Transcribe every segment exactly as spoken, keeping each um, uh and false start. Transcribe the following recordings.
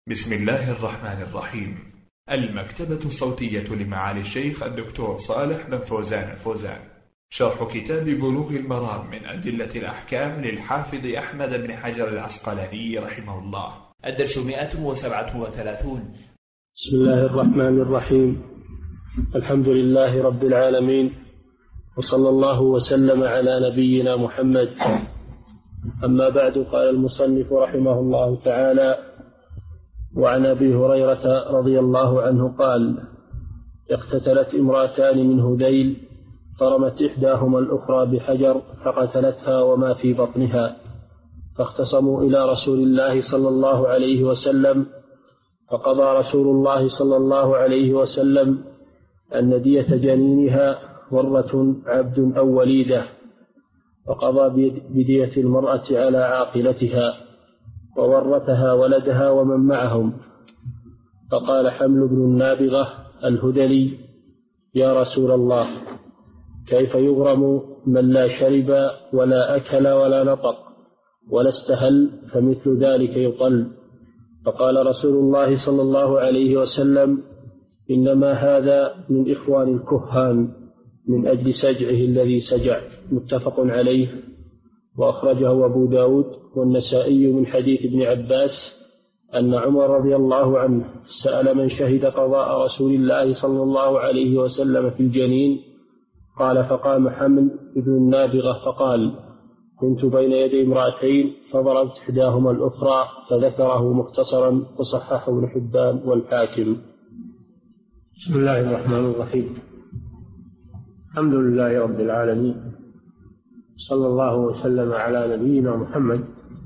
بسم الله الرحمن الرحيم. المكتبة الصوتية لمعالي الشيخ الدكتور صالح بن فوزان الفوزان، شرح كتاب بلوغ المرام من أدلة الأحكام للحافظ أحمد بن حجر العسقلاني رحمه الله. الدرس مئة وسبعة وثلاثون. بسم الله الرحمن الرحيم. الحمد لله رب العالمين، وصلى الله وسلم على نبينا محمد. أما بعد، قال المصنف رحمه الله تعالى: وعن أبي هريرة رضي الله عنه قال: اقتتلت امرأتان من هذيل، فرمت إحداهما الأخرى بحجر فقتلتها وما في بطنها، فاختصموا إلى رسول الله صلى الله عليه وسلم، فقضى رسول الله صلى الله عليه وسلم أن دية جنينها ورة عبد أو وليدة، وقضى بدية المرأة على عاقلتها، وورثها ولدها ومن معهم. فقال حمل بن النابغة الهذلي: يا رسول الله، كيف يغرم من لا شرب ولا أكل ولا نطق ولا استهل، فمثل ذلك يطل؟ فقال رسول الله صلى الله عليه وسلم: إنما هذا من إخوان الكهان من أجل سجعه الذي سجع. متفق عليه، وأخرجه أبو داود والنسائي من حديث ابن عباس أن عمر رضي الله عنه سأل من شهد قضاء رسول الله صلى الله عليه وسلم في الجنين، قال: فقام حمل بن النابغة فقال: كنت بين يدي امرأتين فضربت إحداهما الأخرى، فذكره مختصرا، وصححه ابن حبان والحاكم. بسم الله الرحمن الرحيم. الحمد لله رب العالمين، صلى الله وسلم على نبينا محمد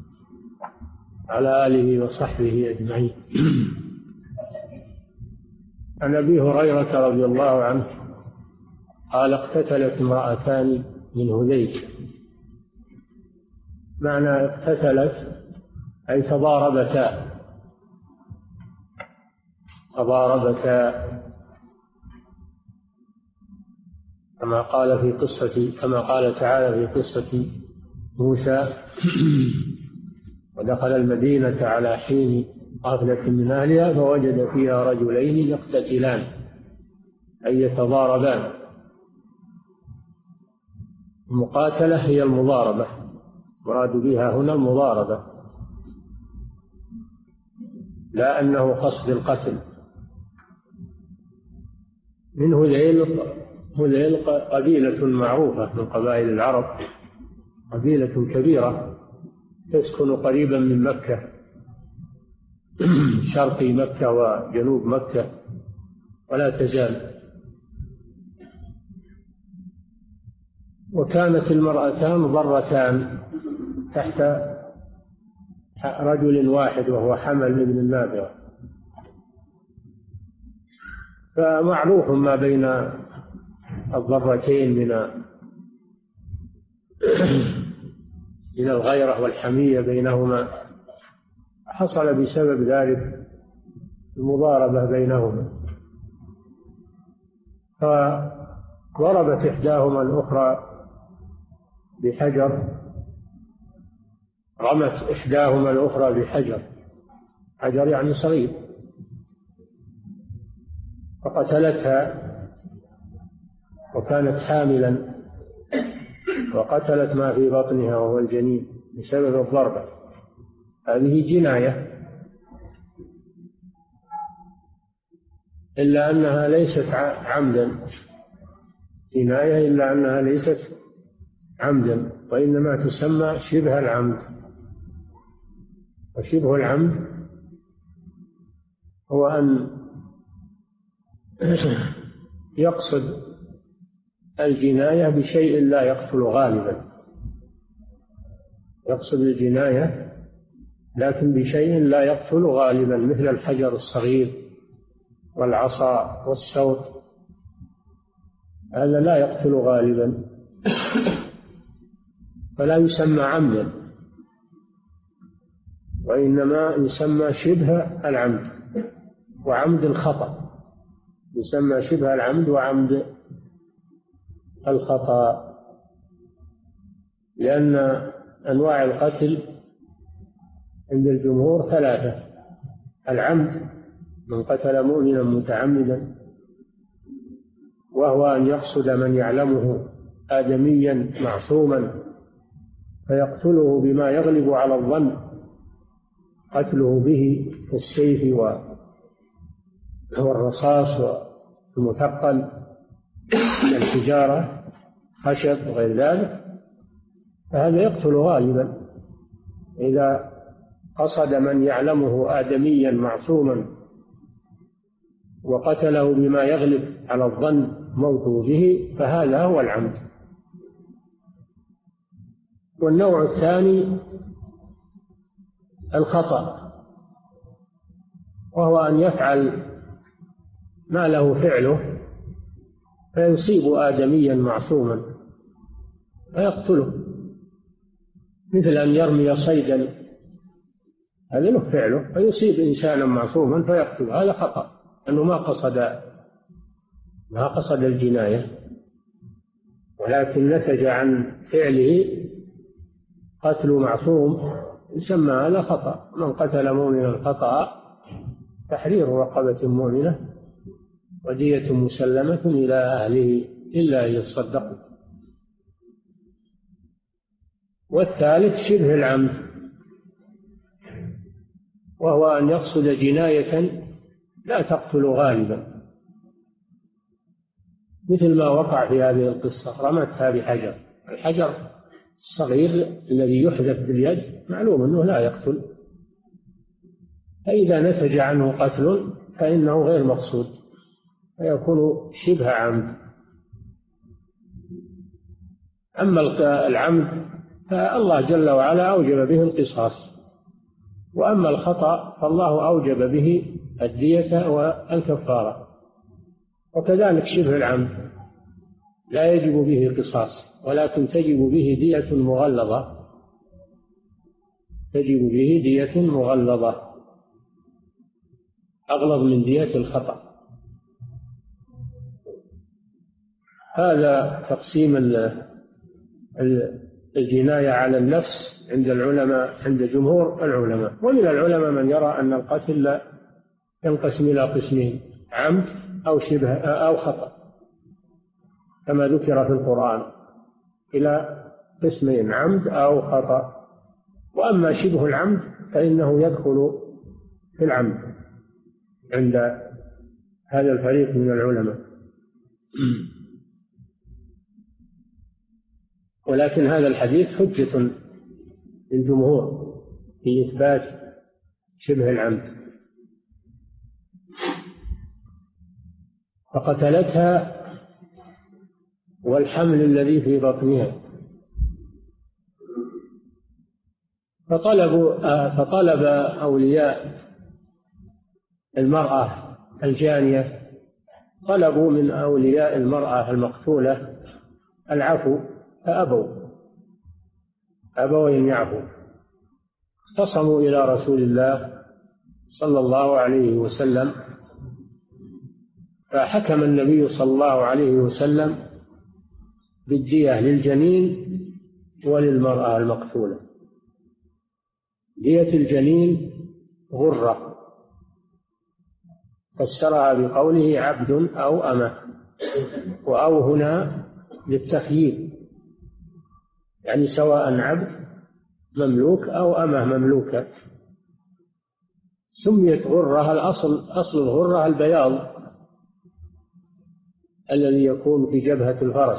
على آله وصحبه أجمعين. عن أبي هريرة رضي الله عنه قال: اقتتلت امرأتان من هذيل. معنى اقتتلت أي تضاربتا تضاربتا كما قال في قصة كما قال تعالى في قصة موسى: ودخل المدينة على حين غفلة من أهلها فوجد فيها رجلين يقتتلان، أي يتضاربان. المقاتلة هي المضاربة، مراد بها هنا المضاربة، لا أنه قصد القتل. من هذيل هذيل قبيلة معروفة من قبائل العرب، قبيلة كبيرة تسكن قريبا من مكة، شرقي مكة وجنوب مكة، ولا تزال. وكانت المرأتان ضرتان تحت رجل واحد وهو حمل بن النابغة، فمعروف ما بين الضرتين من من الغيرة والحمية بينهما، حصل بسبب ذلك المضاربة بينهما، فضربت إحداهما الأخرى بحجر رمت إحداهما الأخرى بحجر، حجر يعني صغير، فقتلتها، وكانت حاملا، وقتلت ما في بطنها وهو الجنين بسبب الضربة. هذه جناية، إلا أنها ليست عمدا، جناية إلا أنها ليست عمدا، وإنما تسمى شبه العمد. وشبه العمد هو أن يقصد الجناية بشيء لا يقتل غالبا، يقصد الجناية لكن بشيء لا يقتل غالبا، مثل الحجر الصغير والعصا والسوط، هذا لا يقتل غالبا فلا يسمى عمدا، وإنما يسمى شبه العمد وعمد الخطأ، يسمى شبه العمد وعمد الخطأ، لأن أنواع القتل عند الجمهور ثلاثة: العمد من قتل مؤمنا متعمدا، وهو أن يقصد من يعلمه آدميا معصوما فيقتله بما يغلب على الظن قتله به كالسيف والرصاص والمثقل من الحجارة خشب وغير ذلك، فهذا يقتل غالبا. إذا قصد من يعلمه آدميا معصوما وقتله بما يغلب على الظن موته به فهذا هو العمد. والنوع الثاني الخطأ، وهو أن يفعل ما له فعله فيصيب آدميا معصوما فيقتله، مثل أن يرمي صيدا، هذا له فعله فيصيب إنسانا معصوما فيقتله، هذا خطأ أنه ما قصد ما قصد الجناية، ولكن نتج عن فعله قتل معصوم، يسمى هذا خطأ. من قتل مؤمنا خطأ تحرير رقبة مؤمنة ودية مسلمة إلى أهله إلا أن يصدقوا. والثالث شبه العمد، وهو أن يقصد جناية لا تقتل غالبا، مثل ما وقع في هذه القصة، رمتها بحجر. الحجر الصغير الذي يحذف باليد معلوم أنه لا يقتل، فإذا نتج عنه قتل فإنه غير مقصود فيكون شبه عمد. أما العمد فالله جل وعلا أوجب به القصاص، وأما الخطأ فالله أوجب به الدية والكفارة. وكذلك شبه العمد لا يجب به قصاص، ولكن تجب به دية مغلظة، تجب به دية مغلظة أغلظ من دية الخطأ. هذا تقسيم الجناية على النفس عند العلماء، عند جمهور العلماء. ومن العلماء من يرى أن القتل ينقسم إلى قسمين: عمد أو شبه أو خطأ، كما ذكر في القرآن، إلى قسمين: عمد أو خطأ. وأما شبه العمد فإنه يدخل في العمد عند هذا الفريق من العلماء. ولكن هذا الحديث حجة للجمهور في إثبات شبه العمد. فقتلتها والحمل الذي في بطنها، فطلبوا فطلب أولياء المرأة الجانية، طلبوا من أولياء المرأة المقتولة العفو فأبوا أبوا أن يعفوا، اختصموا إلى رسول الله صلى الله عليه وسلم، فحكم النبي صلى الله عليه وسلم بالدية للجنين وللمرأة المقتولة. دية الجنين غرة، فسرها بقوله عبد أو أمة، وأو هنا للتخيير، يعني سواء عبد مملوك أو أمة مملوكة. سميت غرة، الأصل أصل الغرة البياض الذي يكون في جبهة الفرس.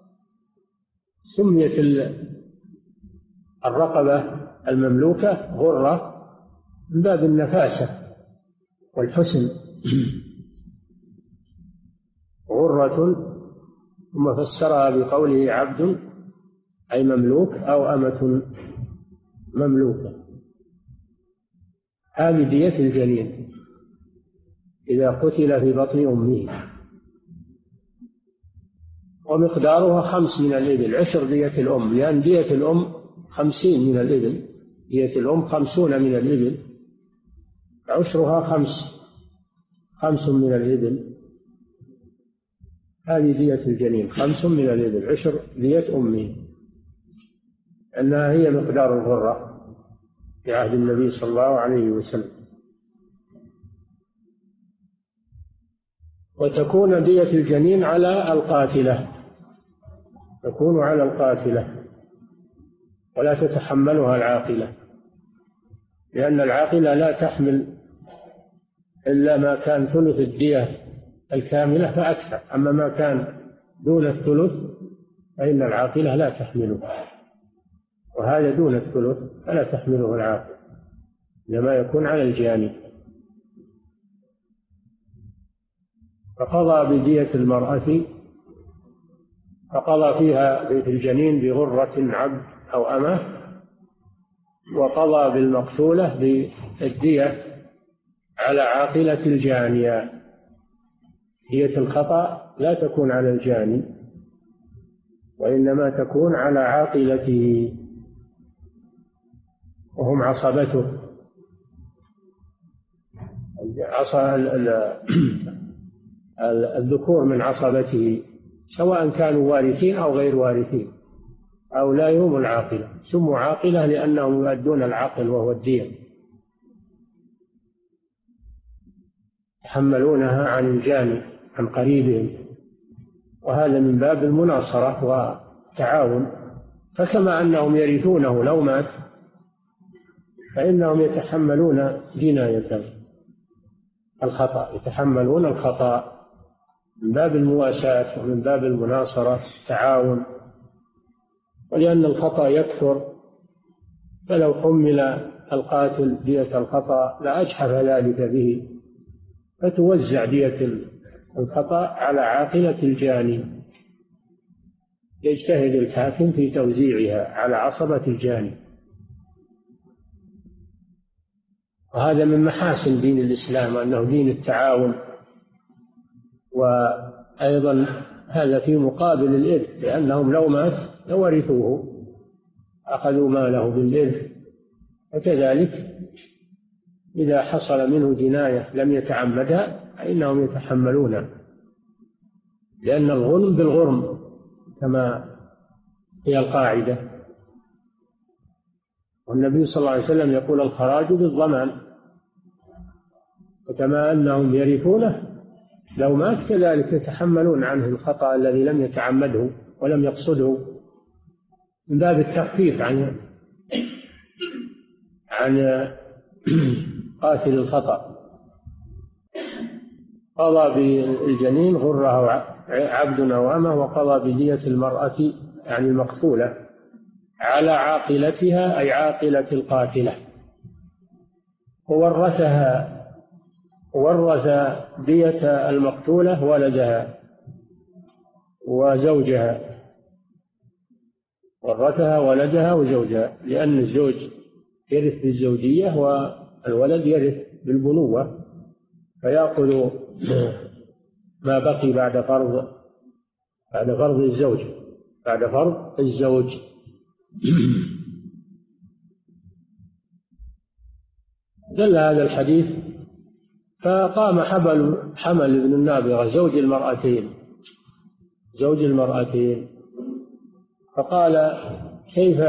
سميت الرقبة المملوكة غرة من باب النفاسة والحسن. غرة، ثم فسرها بقوله عبد أي مملوك أو أمة مملوكة. هذه دية الجنين إذا قتل في بطن أمه، ومقدارها خمس من الإبل، عشر دية الأم، لأن دية الأم خمسين من الإبل، دية الأم خمسون من الإبل، عشرها خمس خمس من الإبل. هذه دية الجنين خمس من الإبل، عشر دية أمه، أنها هي مقدار الغرة في عهد النبي صلى الله عليه وسلم. وتكون دية الجنين على القاتلة، تكون على القاتلة ولا تتحملها العاقلة، لأن العاقلة لا تحمل إلا ما كان ثلث الدية الكاملة فأكثر، أما ما كان دون الثلث فإن العاقلة لا تحمله، وهذا دون الثلث فلا تحمله العاقلة، إنما يكون على الجاني. فقضى بدية المرأة، فقضى فيها في الجنين بغرة عبد أو أمة، وقضى بالمقتولة بالدية على عاقلة الجانية. دية الخطأ لا تكون على الجاني، وإنما تكون على عاقلته وهم عصبته، الذكور من عصبته، سواء كانوا وارثين أو غير وارثين، أو لا يهم العاقلة، سموا عاقلة لأنهم يؤدون العقل وهو الدية، يتحملونها عن الجاني عن قريبهم، وهذا من باب المناصرة والتعاون. فكما أنهم يرثونه لو مات فإنهم يتحملون جناية الخطأ، يتحملون الخطأ من باب المواساة ومن باب المناصرة التعاون. ولأن الخطأ يكثر، فلو حمل القاتل دية الخطأ لأجحف ذلك به، فتوزع دية الخطأ على عاقلة الجاني، يجتهد الحاكم في توزيعها على عصبة الجاني. وهذا من محاسن دين الإسلام أنه دين التعاون، وأيضا هذا في مقابل الإرث، لأنهم لو مات لورثوه أخذوا ماله بالإرث. وكذلك إذا حصل منه جناية لم يتعمدها فإنهم يتحملونها، لأن الغنم بالغرم كما هي القاعدة. والنبي صلى الله عليه وسلم يقول الخراج بالضمان، وكما أنهم يرثونه لو مات كذلك يتحملون عنه الخطأ الذي لم يتعمده ولم يقصده، من باب التخفيف عن عن قاتل الخطأ. قضى بالجنين غره عبد أو أمة، وقضى بدية المرأة يعني المقتولة على عاقلتها أي عاقلة القاتلة، وورثها ورث دية المقتولة ولدها وزوجها، ورثها ولدها وزوجها، لأن الزوج يرث بالزوجية والولد يرث بالبنوة، فيأخذ ما بقي بعد فرض بعد فرض الزوج بعد فرض الزوج. دل هذا الحديث، فقام حمل حمل بن النابغة زوج المرأتين زوج المرأتين فقال كيف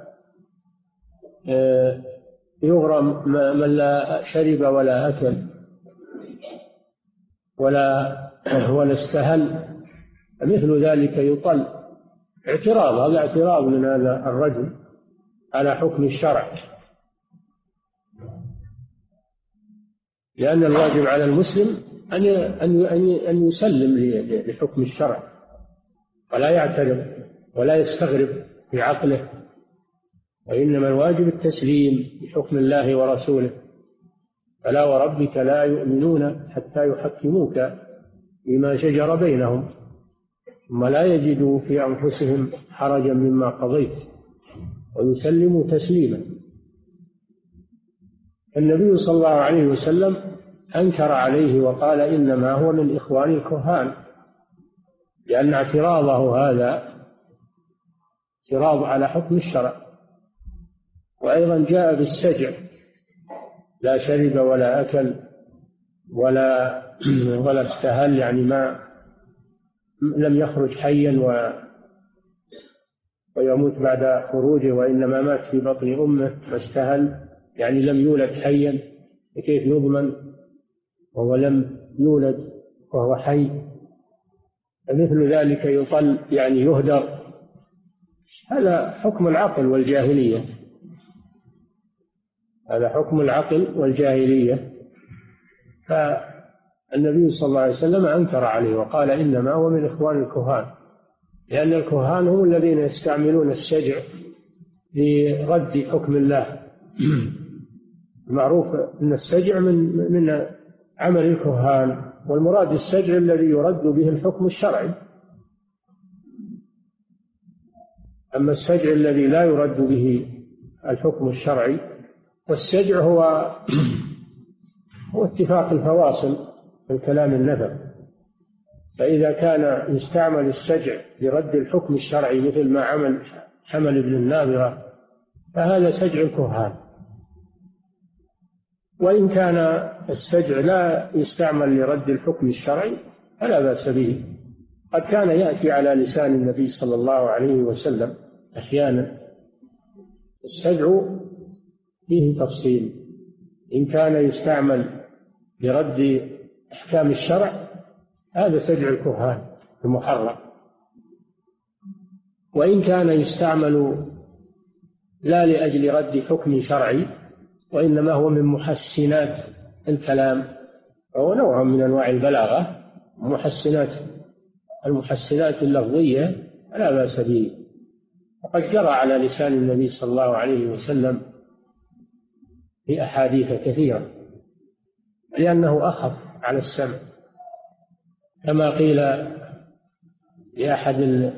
يغرم من لا شرب ولا أكل ولا ولا استهل، مثل ذلك يطل. اعتراض، هذا اعتراض من هذا الرجل على حكم الشرع، لأن الواجب على المسلم أن أن يسلم لحكم الشرع ولا يعترض ولا يستغرب في عقله، وإنما الواجب التسليم لحكم الله ورسوله. فلا وربك لا يؤمنون حتى يحكموك فيما شجر بينهم ثم لا يجدوا في أنفسهم حرجا مما قضيت ويسلموا تسليما. النبي صلى الله عليه وسلم أنكر عليه وقال إنما هو من إخوان الكهان، لأن اعتراضه هذا اعتراض على حكم الشرع. وأيضا جاء بالسجع، لا شرب ولا أكل ولا ولا استهل، يعني ما لم يخرج حيا و ويموت بعد خروجه، وإنما مات في بطن أمه واستهل، يعني لم يولد حيا، كيف يضمن وهو لم يولد وهو حي، فمثل ذلك يطل يعني يهدر. هذا حكم العقل والجاهلية، هذا حكم العقل والجاهلية. فالنبي صلى الله عليه وسلم أنكر عليه وقال إنما هو من إخوان الكهان، لأن الكهان هم الذين يستعملون السجع لرد حكم الله. معروف أن السجع من من عمل الكهان، والمراد السجع الذي يرد به الحكم الشرعي. أما السجع الذي لا يرد به الحكم الشرعي، والسجع هو هو اتفاق الفواصل في الكلام النفع. فإذا كان يستعمل السجع لرد الحكم الشرعي مثل ما عمل حمل بن النابغة فهذا سجع الكهان. وإن كان السجع لا يستعمل لرد الحكم الشرعي فلا بأس به. قد كان يأتي على لسان النبي صلى الله عليه وسلم أحيانا السجع فيه تفصيل، إن كان يستعمل لرد أحكام الشرع هذا سجع الكهان المحرم، وإن كان يستعمل لا لأجل رد حكم شرعي وإنما هو من محسنات الكلام، فهو نوع من أنواع البلاغة، محسنات المحسنات اللفظية لا بأس به. وقد جرى على لسان النبي صلى الله عليه وسلم في أحاديث كثيرة لأنه أخف على السمع، كما قيل لأحد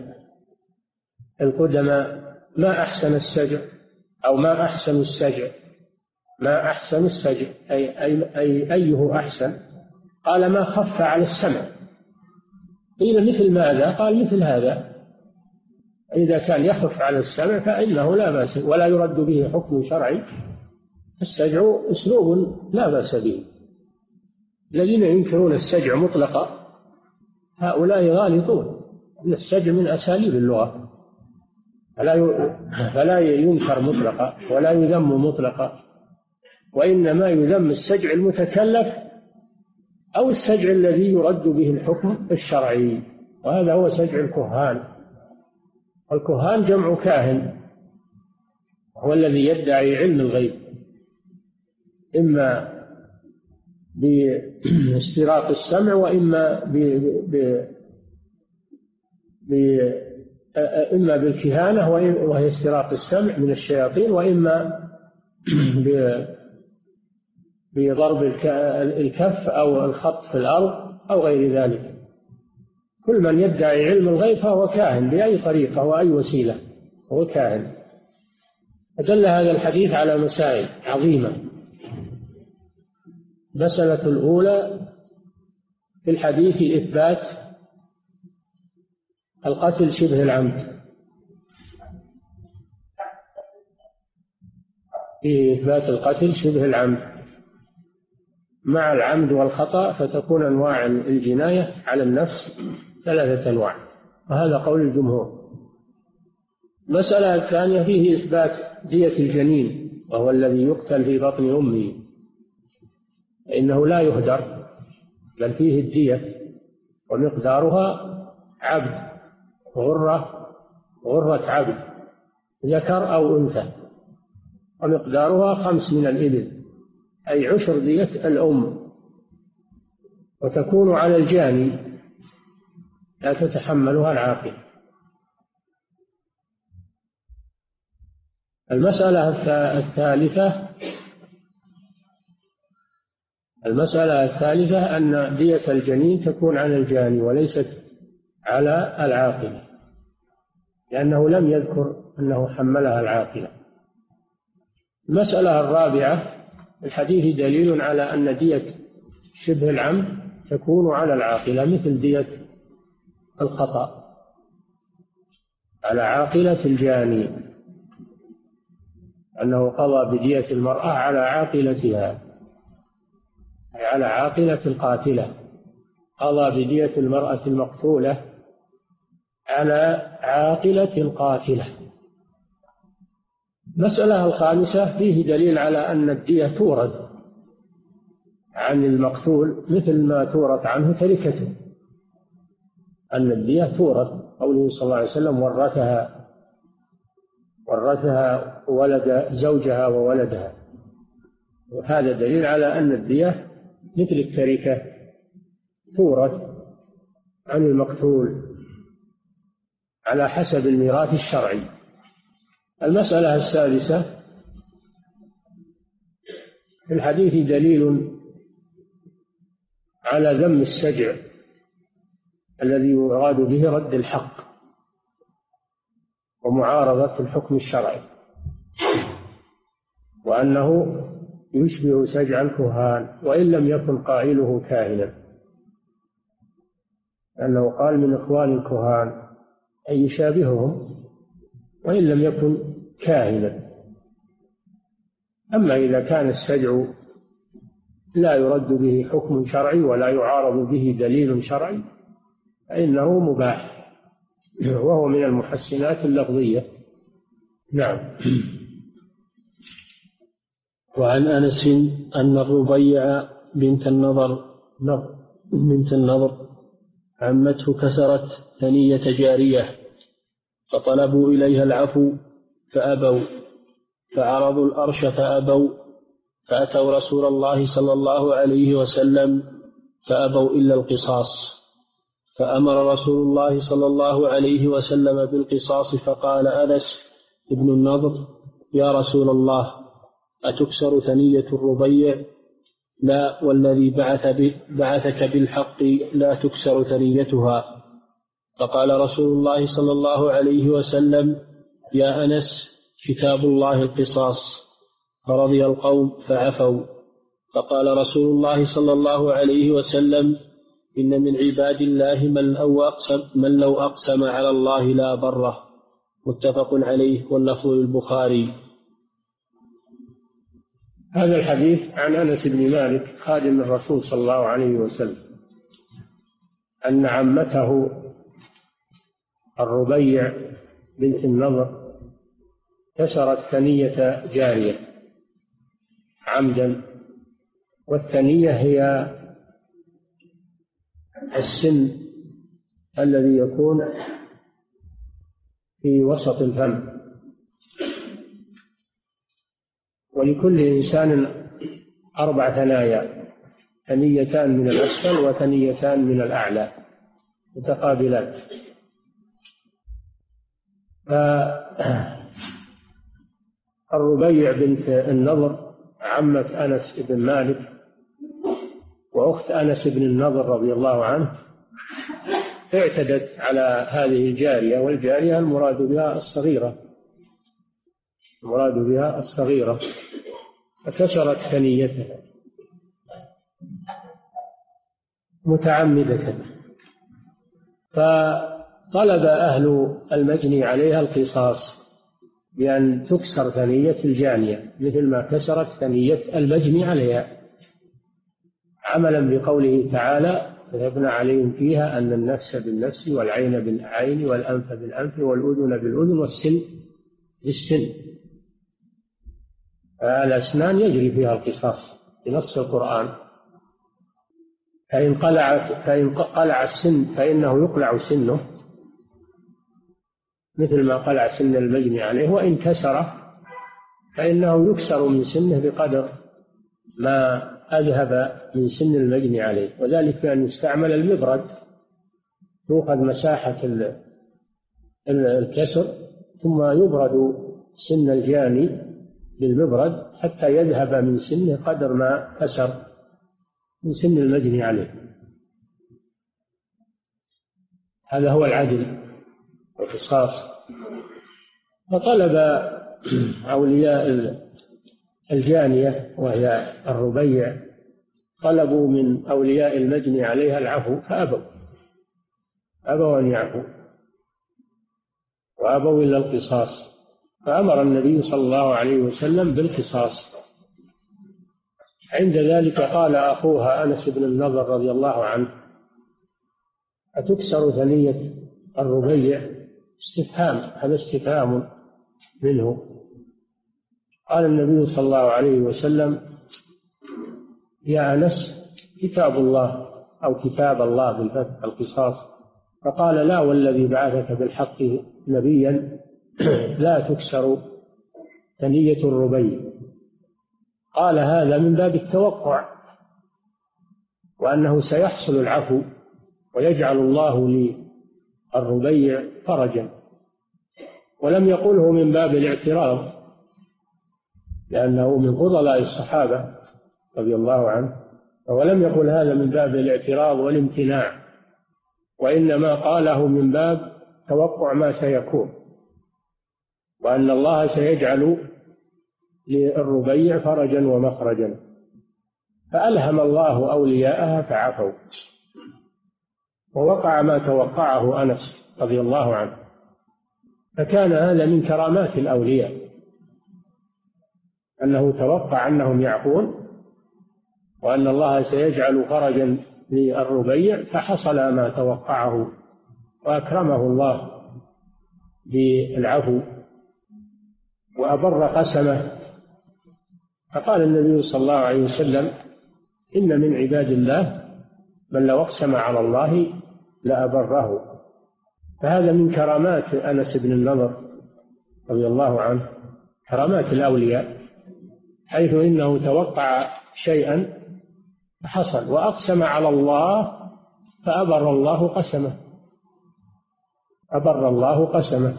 القدماء ما أحسن السجع أو ما أحسن السجع، ما أحسن السجع أي, أي, أي أيه أحسن؟ قال ما خف على السمع. قيل مثل ماذا؟ قال مثل هذا، إذا كان يخف على السمع فإنه لا بأس ولا يرد به حكم شرعي. السجع أسلوب لا بأس به. الذين ينكرون السجع مطلقا هؤلاء غالطون، أن السجع من أساليب اللغة، فلا فلا ينكر مطلقا ولا يذم مطلقا، وإنما يذم السجع المتكلف أو السجع الذي يرد به الحكم الشرعي، وهذا هو سجع الكهان. الكهان جمع كاهن، هو الذي يدعي علم الغيب، إما باستراق السمع وإما ب... ب... ب... إما بالكهانة وهي استراق السمع من الشياطين، وإما ب... بضرب الكف أو الخط في الأرض أو غير ذلك. كل من يدعي علم الغيب فهو كاهن بأي طريقة وأي وسيلة، هو كاهن. أدل هذا الحديث على مسائل عظيمة. المسألة الأولى في الحديث إثبات القتل شبه العمد، في إثبات القتل شبه العمد مع العمد والخطأ، فتكون أنواع الجناية على النفس ثلاثة أنواع، وهذا قول الجمهور. المسألة الثانية فيه إثبات دية الجنين، وهو الذي يقتل في بطن أمه، فإنه لا يهدر بل فيه الدية، ومقدارها عبد غرة غرة عبد ذكر أو أنثى، ومقدارها خمس من الإبل أي عشر دية الأم، وتكون على الجاني لا تتحملها العاقل. المسألة الثالثة المسألة الثالثة أن دية الجنين تكون على الجاني وليست على العاقلة، لأنه لم يذكر أنه حملها العاقلة. المسألة الرابعة الحديث دليل على أن دية شبه العمد تكون على العاقلة مثل دية الخطأ على عاقلة الجاني، أنه قضى بدية المرأة على عاقلتها أي على عاقلة القاتلة، قضى بدية المرأة المقتولة على عاقلة القاتلة. المسألة الخامسة فيه دليل على أن الدية تورد عن المقتول مثل ما تورث عنه تركته، أن الدية تورث. قوله صلى الله عليه وسلم ورثها ورثها ولد زوجها وولدها، وهذا دليل على أن الدية مثل التركة تورث عن المقتول على حسب الميراث الشرعي. المسألة السادسة: في الحديث دليل على ذم السجع الذي يراد به رد الحق ومعارضة الحكم الشرعي، وأنه يشبه سجع الكهان وإن لم يكن قائله كاهنا، أنه قال من إخوان الكهان أي يشابههم وإن لم يكن كاهنا. أما إذا كان السجع لا يرد به حكم شرعي ولا يعارض به دليل شرعي فإنه مباح، وهو من المحسنات اللفظية. نعم. وعن أنس أن الربيع بنت النضر بنت النضر عمته كسرت ثنية جارية فطلبوا إليها العفو فأبوا، فعرضوا الأرش فأبوا، فأتوا رسول الله صلى الله عليه وسلم فأبوا إلا القصاص، فأمر رسول الله صلى الله عليه وسلم بالقصاص. فقال أنس ابن النضر: يا رسول الله، أتكسر ثنية الربيع؟ لا، والذي بعث بعثك بالحق لا تكسر ثنيتها. فقال رسول الله صلى الله عليه وسلم: يا أنس، كتاب الله القصاص. فرضي القوم فعفوا. فقال رسول الله صلى الله عليه وسلم: إن من عباد الله من لو أقسم, من لو أقسم على الله لا بره. متفق عليه، واللفظ للبخاري. هذا الحديث عن أنس بن مالك خادم الرسول صلى الله عليه وسلم أن عمته الربيع بنت النضر كسرت ثنية جارية عمدا، والثنية هي السن الذي يكون في وسط الفم، ولكل إنسان أربع ثنايا، ثنيتان من الأسفل وثنيتان من الأعلى متقابلات. فالربيع بنت النضر عمة أنس بن مالك وأخت أنس بن النضر رضي الله عنه اعتدت على هذه الجارية، والجارية المراد بها الصغيرة المراد بها الصغيرة فكسرت ثنيتها متعمدة. فطلب أهل المجني عليها القصاص بأن تكسر ثنية الجانية مثل ما كسرت ثنية المجني عليها، عملا بقوله تعالى: كتبنا عليهم فيها أن النفس بالنفس والعين بالعين والأنف بالأنف والأذن بالأذن والسن بالسن. الأسنان يجري فيها القصاص بنص القرآن، فإن قلع فإن قلع السن فإنه يقلع سنه مثل ما قلع سن المجني عليه، وإن كسره فإنه يكسر من سنه بقدر ما أذهب من سن المجني عليه، وذلك بأن يستعمل المبرد، تؤخذ مساحة الكسر ثم يبرد سن الجاني بالمبرد حتى يذهب من سنه قدر ما كسر من سن المجني عليه. هذا هو العدل والقصاص. فطلب أولياء الجانية وهي الربيع طلبوا من أولياء المجني عليها العفو فأبوا أبوا أن يعفوا وأبوا إلا القصاص، فأمر النبي صلى الله عليه وسلم بالقصاص. عند ذلك قال أخوها أنس بن النضر رضي الله عنه: أتكسر ثنية الربيع؟ استفهام، هذا استفهام منه. قال النبي صلى الله عليه وسلم: يا أنس كتاب الله أو كتاب الله بالفتح القصاص، فقال لا والذي بعثك بالحق نبيا لا تكسر ثنية الربيع. قال هذا من باب التوقع وأنه سيحصل العفو ويجعل الله للربيع فرجا، ولم يقله من باب الاعتراض لأنه من فضلاء الصحابة رضي الله عنه، ولم يقل هذا من باب الاعتراض والامتناع، وإنما قاله من باب توقع ما سيكون، وأن الله سيجعل للربيع فرجا ومخرجا. فألهم الله أولياءها فعفوا، ووقع ما توقعه أنس رضي الله عنه. فكان هذا من كرامات الأولياء أنه توقع أنهم يعفون وأن الله سيجعل فرجا للربيع، فحصل ما توقعه وأكرمه الله بالعفو وأبر قسمه. فقال النبي صلى الله عليه وسلم إن من عباد الله من لو أقسم على الله لأبره. فهذا من كرامات أنس بن النضر رضي الله عنه، كرامات الأولياء، حيث إنه توقع شيئا فحصل، وأقسم على الله فأبر الله قسمه، أبر الله قسمه.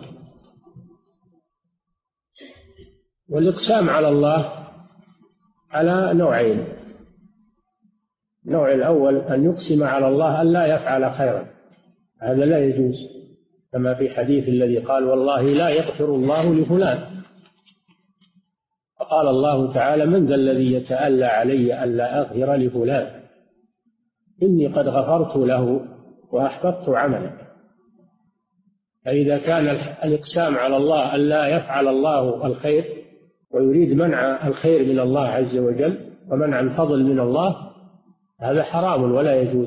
والإقسام على الله على نوعين: النوع الأول أن يقسم على الله أن لا يفعل خيرا، هذا لا يجوز، كما في حديث الذي قال والله لا يغفر الله لفلان، فقال الله تعالى من ذا الذي يتألى علي ألا أغفر لفلان إني قد غفرت له وأحبطت عمله. فإذا كان الإقسام على الله أن لا يفعل الله الخير ويريد منع الخير من الله عز وجل ومنع الفضل من الله، هذا حرام ولا يجوز،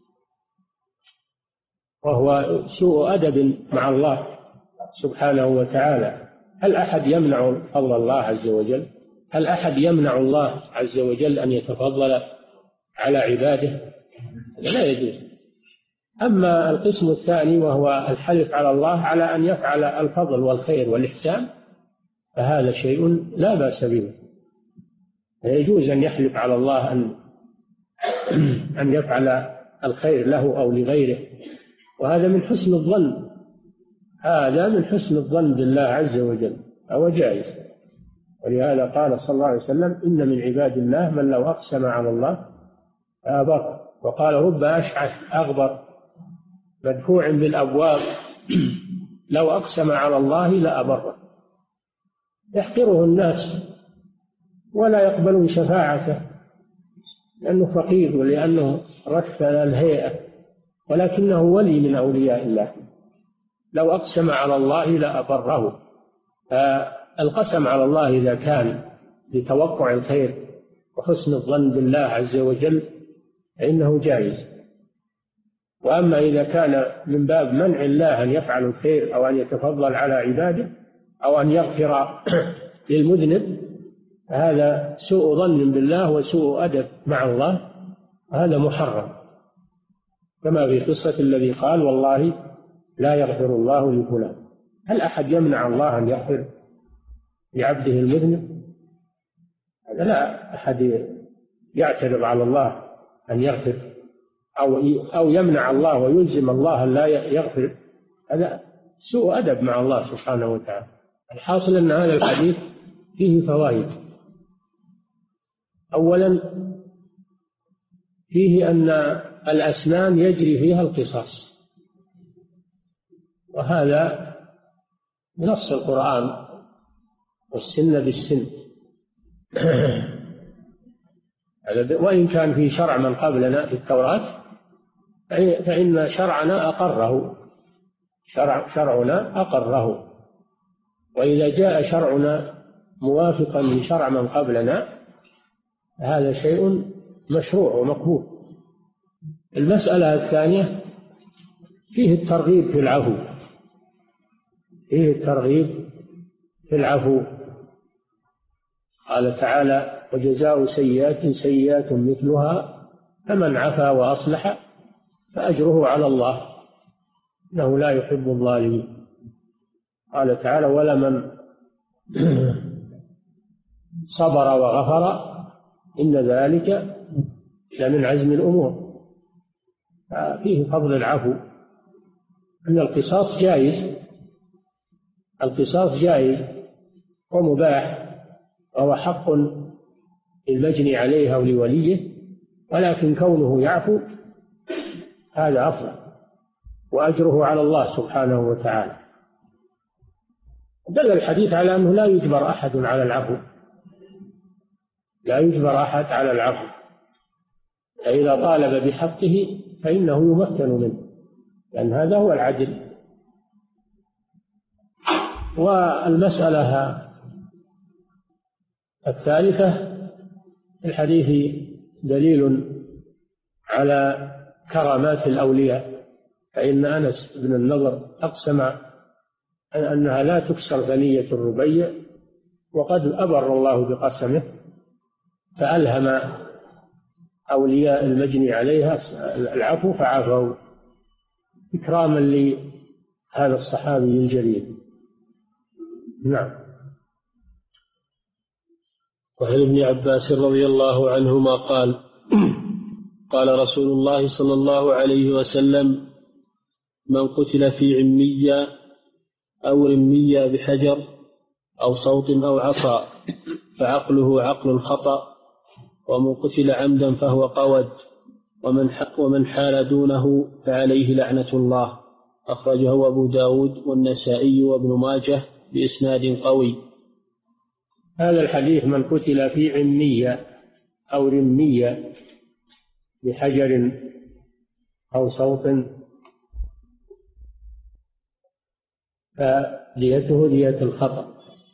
وهو سوء أدب مع الله سبحانه وتعالى. هل أحد يمنع فضل الله عز وجل؟ هل أحد يمنع الله عز وجل أن يتفضل على عباده؟ لا يجوز. أما القسم الثاني وهو الحلف على الله على أن يفعل الفضل والخير والإحسان، فهذا شيء لا بأس به، يجوز أن يحلف على الله أن أن يفعل الخير له أو لغيره، وهذا من حسن الظن، هذا من حسن الظن بالله عز وجل، أو جائز. ولهذا قال صلى الله عليه وسلم إن من عباد الله من لو أقسم على الله فأبر، وقال رب أشعث أغبر مدفوع بالأبواب لو أقسم على الله لأبره. يحقره الناس ولا يقبلون شفاعته لأنه فقير ولأنه رث الهيئة، ولكنه ولي من أولياء الله. لو أقسم على الله لأبره. فالقسم على الله إذا كان لتوقع الخير وحسن الظن بالله عز وجل فإنه جائز. وأما إذا كان من باب منع الله أن يفعل الخير أو أن يتفضل على عباده أو أن يغفر للمذنب، هذا سوء ظن بالله وسوء أدب مع الله، هذا محرم، كما في قصة الذي قال والله لا يغفر الله لفلان. هل أحد يمنع الله أن يغفر لعبده المذنب؟ هذا لا أحد يعترض على الله أن يغفر أو أو يمنع الله ويلزم الله أن لا يغفر، هذا سوء أدب مع الله سبحانه وتعالى. الحاصل أن هذا الحديث فيه فوائد. أولا فيه أن الأسنان يجري فيها القصاص، وهذا نص القرآن والسن بالسن وإن كان في شرع من قبلنا في التوراة فإن شرعنا أقره، شرع شرعنا أقره. وإذا جاء شرعنا موافقا لشرع من قبلنا هذا شيء مشروع ومقبول. المسألة الثانية فيه الترغيب في العفو، فيه الترغيب في العفو. قال تعالى وجزاء سيئات سيئات مثلها فمن عفا وأصلح فأجره على الله إنه لا يحب الظالمين. قال تعالى ولمن صبر وغفر إن ذلك لمن عزم الأمور. فيه فضل العفو، أن القصاص جائز، القصاص جائز ومباح وهو حق للمجني عليه أو لوليه، ولكن كونه يعفو هذا أفضل وأجره على الله سبحانه وتعالى. دل الحديث على أنه لا يجبر أحد على العفو، لا يجبر أحد على العفو، فإذا طالب بحقه فإنه يمكن منه، لأن هذا هو العدل. والمسألة الثالثة الحديث دليل على كرامات الأولياء، فإن أنس بن النضر أقسم أنها لا تكسر ثنية الربيع، وقد أبر الله بقسمه فألهم أولياء المجني عليها العفو فعفوا إكراما لهذا الصحابي الجليل. نعم. وعن ابن عباس رضي الله عنهما قال قال رسول الله صلى الله عليه وسلم من قتل في عمية أو رمية بحجر أو صوت أو عصا فعقله عقل الخطأ، ومن قتل عمدا فهو قود، ومن ومن حال دونه فعليه لعنة الله. أخرجه أبو داود والنسائي وابن ماجه بإسناد قوي. هذا الحديث من قتل في عمية أو رمية بحجر أو صوت فديته دية الخطأ،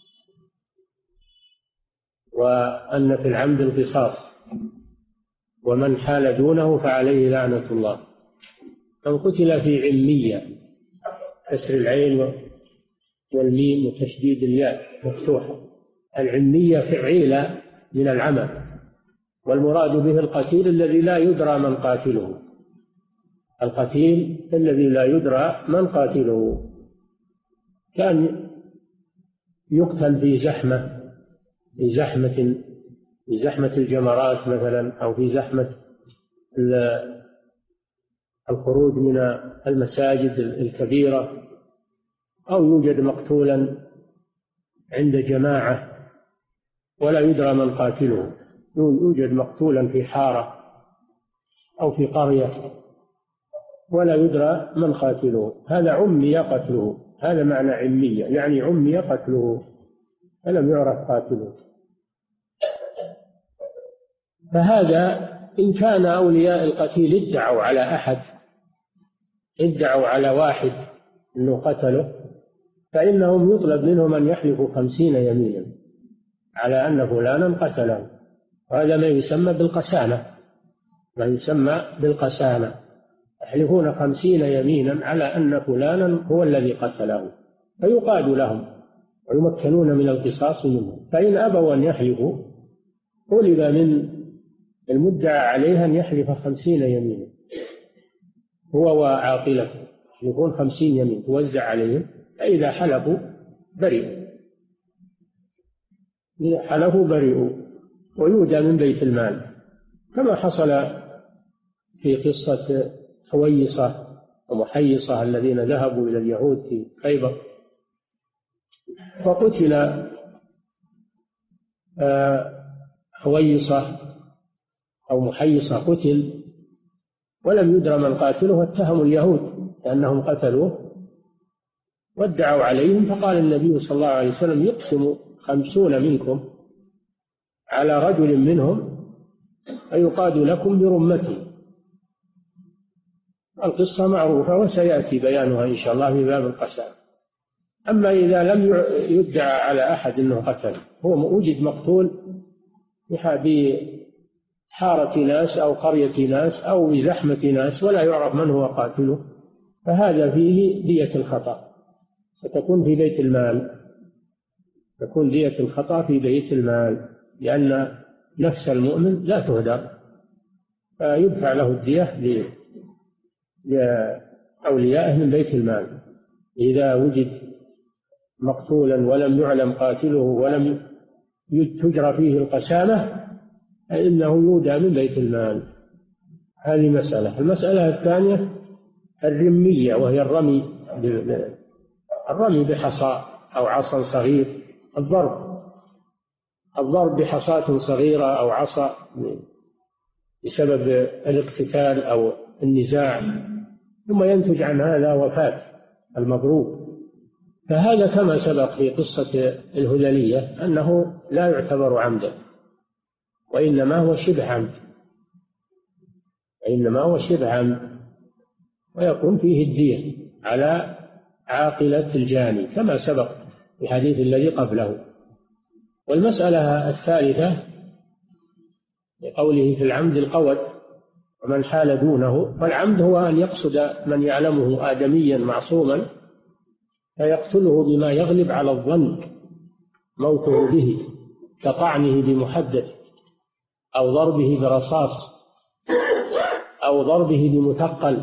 وأن في العمد القصاص، ومن حال دونه فعليه لعنة الله. من قتل في عمية كسر العين والميم وتشديد الياء مفتوحة، العمية فعيلة من العمى، والمراد به القتيل الذي لا يدرى من قاتله، القتيل الذي لا يدرى من قاتله، كان يقتل في زحمة في زحمة في زحمة الجمرات مثلا، أو في زحمة الخروج من المساجد الكبيرة، أو يوجد مقتولا عند جماعة ولا يدرى من قاتله، يوجد مقتولا في حارة أو في قرية ولا يدرى من قاتله، هذا عمي قتله، هذا معنى عمية، يعني عمي قتله فلم يعرف قاتله. فهذا إن كان أولياء القتيل ادعوا على أحد، ادعوا على واحد أنه قتله، فإنهم يطلب منهم أن يحلفوا خمسين يمينا على أن فلانا قتله، وهذا ما يسمى بالقسامة، ما يسمى بالقسامة، يحلفون خمسين يمينا على أن فلانا هو الذي قتله، فيقاد لهم ويمكنون من القصاص منه. فإن أبوا أن يحلفوا طلب من المدعى عليه أن يحلف خمسين يمينا هو وعاقلته، يحلفون خمسين يمين توزع عليهم، فإذا حلفوا برئوا، إذا حلفوا برئوا ويودى من بيت المال، كما حصل في قصة حويصة ومحيصة الذين ذهبوا إلى اليهود في خيبر، فقتل حويصة أو محيصة قتل ولم يدرى من قاتله، واتهموا اليهود لأنهم قتلوه وادعوا عليهم، فقال النبي صلى الله عليه وسلم يقسم خمسون منكم على رجل منهم فيقاد لكم برمته. القصة معروفة وسيأتي بيانها إن شاء الله في باب القسام. أما إذا لم يدعى على أحد أنه قتل، هو وجد مقتول بحارة ناس أو قرية ناس أو بزحمة ناس ولا يعرف من هو قاتله، فهذا فيه دية الخطأ، ستكون في بيت المال، تكون دية الخطأ في بيت المال، لأن نفس المؤمن لا تهدر، فيدفع له الدية لأوليائه من بيت المال. إذا وجد مقتولا ولم يعلم قاتله ولم تجرى فيه القسامة فإنه يودى من بيت المال. هذه مسألة. المسألة الثانية الرمية، وهي الرمي الرمي بحصى أو عصا صغير، الضرب الضرب بحصاة صغيرة أو عصا بسبب الاقتتال أو النزاع، ثم ينتج عن هذا وفاة المضروب. فهذا كما سبق في قصة الهذلية أنه لا يعتبر عمدا، وإنما هو شبه عمد وإنما هو شبه عمد ويكون فيه الدية على عاقلة الجاني كما سبق في الحديث الذي قبله. والمسألة الثالثة لقوله في العمد القود ومن حال دونه، فالعمد هو أن يقصد من يعلمه آدميا معصوما فيقتله بما يغلب على الظن موته به، كطعنه بمحدث أو ضربه برصاص أو ضربه بمثقل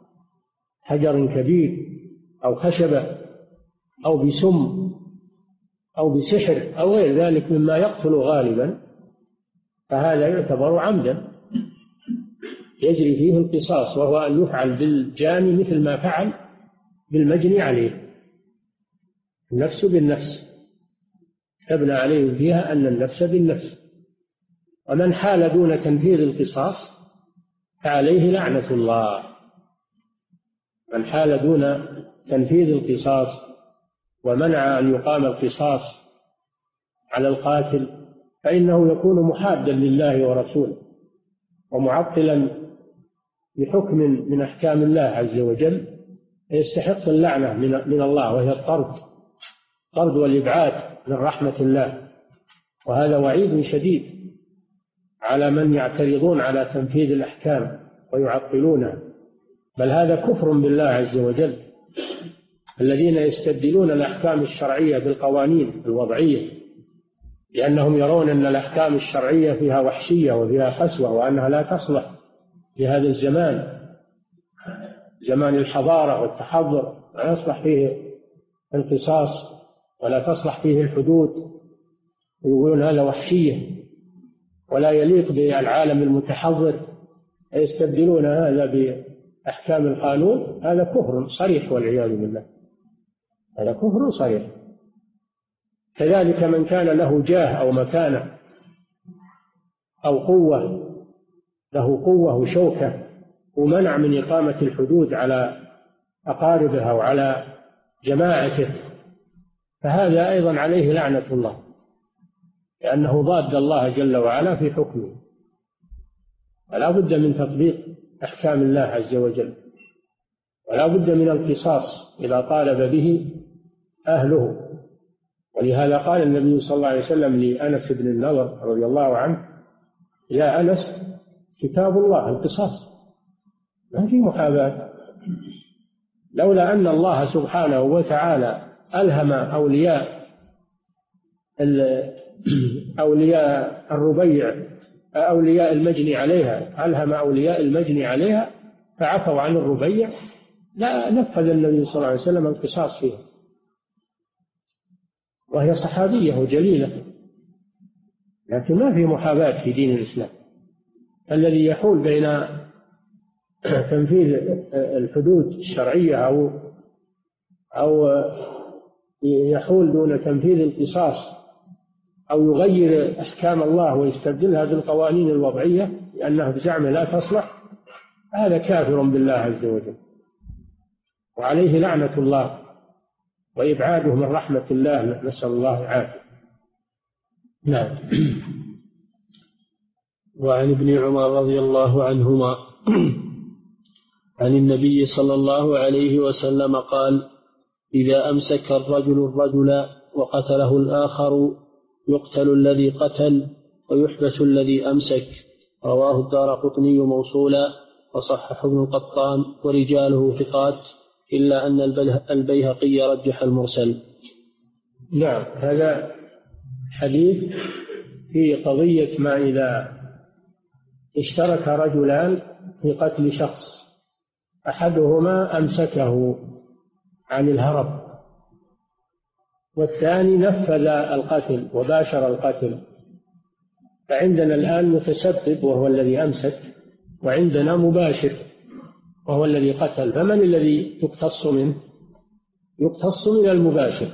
حجر كبير أو خشبة أو بسم أو بسحر أو غير ذلك مما يقتل غالبا، فهذا يعتبر عمدا يجري فيه القصاص، وهو أن يفعل بالجاني مثل ما فعل بالمجني عليه، النفس بالنفس تبنى عليه فيها أن النفس بالنفس. ومن حال دون تنفيذ القصاص فعليه لعنة الله. من حال دون تنفيذ القصاص ومنع أن يقام القصاص على القاتل فإنه يكون محادا لله ورسوله ومعطلا لحكم من أحكام الله عز وجل، يستحق اللعنة من الله، وهي الطرد الطرد والإبعاد من رحمة الله. وهذا وعيد شديد على من يعترضون على تنفيذ الأحكام ويعطلونها، بل هذا كفر بالله عز وجل. الذين يستبدلون الأحكام الشرعية بالقوانين الوضعية لأنهم يرون أن الأحكام الشرعية فيها وحشية وفيها قسوة وأنها لا تصلح لهذا الزمان، زمان الحضارة والتحضر، لا يصلح فيه القصاص ولا تصلح فيه الحدود، يقولون هذا وحشية ولا يليق بالعالم المتحضر، يستبدلون هذا بأحكام القانون. هذا كفر صريح والعياذ بالله، هذا كفر صريح. كذلك من كان له جاه أو مكانة أو قوة، له قوة وشوكة ومنع من إقامة الحدود على أقاربه أو على جماعته، فهذا أيضا عليه لعنة الله، لأنه ضاد الله جل وعلا في حكمه. ولا بد من تطبيق أحكام الله عز وجل، ولا بد من القصاص إذا طالب به أهله. ولهذا قال النبي صلى الله عليه وسلم لأنس بن النضر رضي الله عنه: يا أنس كتاب الله القصاص، ما في محاباة. لولا أن الله سبحانه وتعالى ألهم أولياء أولياء الربيع أولياء المجني عليها ألهم أولياء المجني عليها فعفوا عن الربيع لا نفذ النبي صلى الله عليه وسلم القصاص فيها، وهي صحابية وجليلة، لكن ما في محاباة في دين الإسلام. الذي يحول بين تنفيذ الحدود الشرعية أو أو يحول دون تنفيذ القصاص أو يغير أحكام الله ويستبدلها بالقوانين الوضعية لأنها بزعمه لا تصلح، هذا كافر بالله عز وجل، وعليه لعنة الله وإبعاده من رحمة الله، نسأل الله العافية. نعم. وعن ابن عمر رضي الله عنهما عن النبي صلى الله عليه وسلم قال: إذا أمسك الرجل الرجل وقتله الآخر يقتل الذي قتل ويحبس الذي أمسك. رواه الدارقطني موصولا وصححه ابن القطان ورجاله ثقات، إلا أن البيهقي رجح المرسل. نعم، هذا حديث في قضية ما إذا اشترك رجلان في قتل شخص، أحدهما أمسكه عن الهرب والثاني نفذ القتل وباشر القتل، فعندنا الآن متسبب وهو الذي أمسك، وعندنا مباشر وهو الذي قتل، فمن الذي يقتص منه؟ يقتص من المباشر،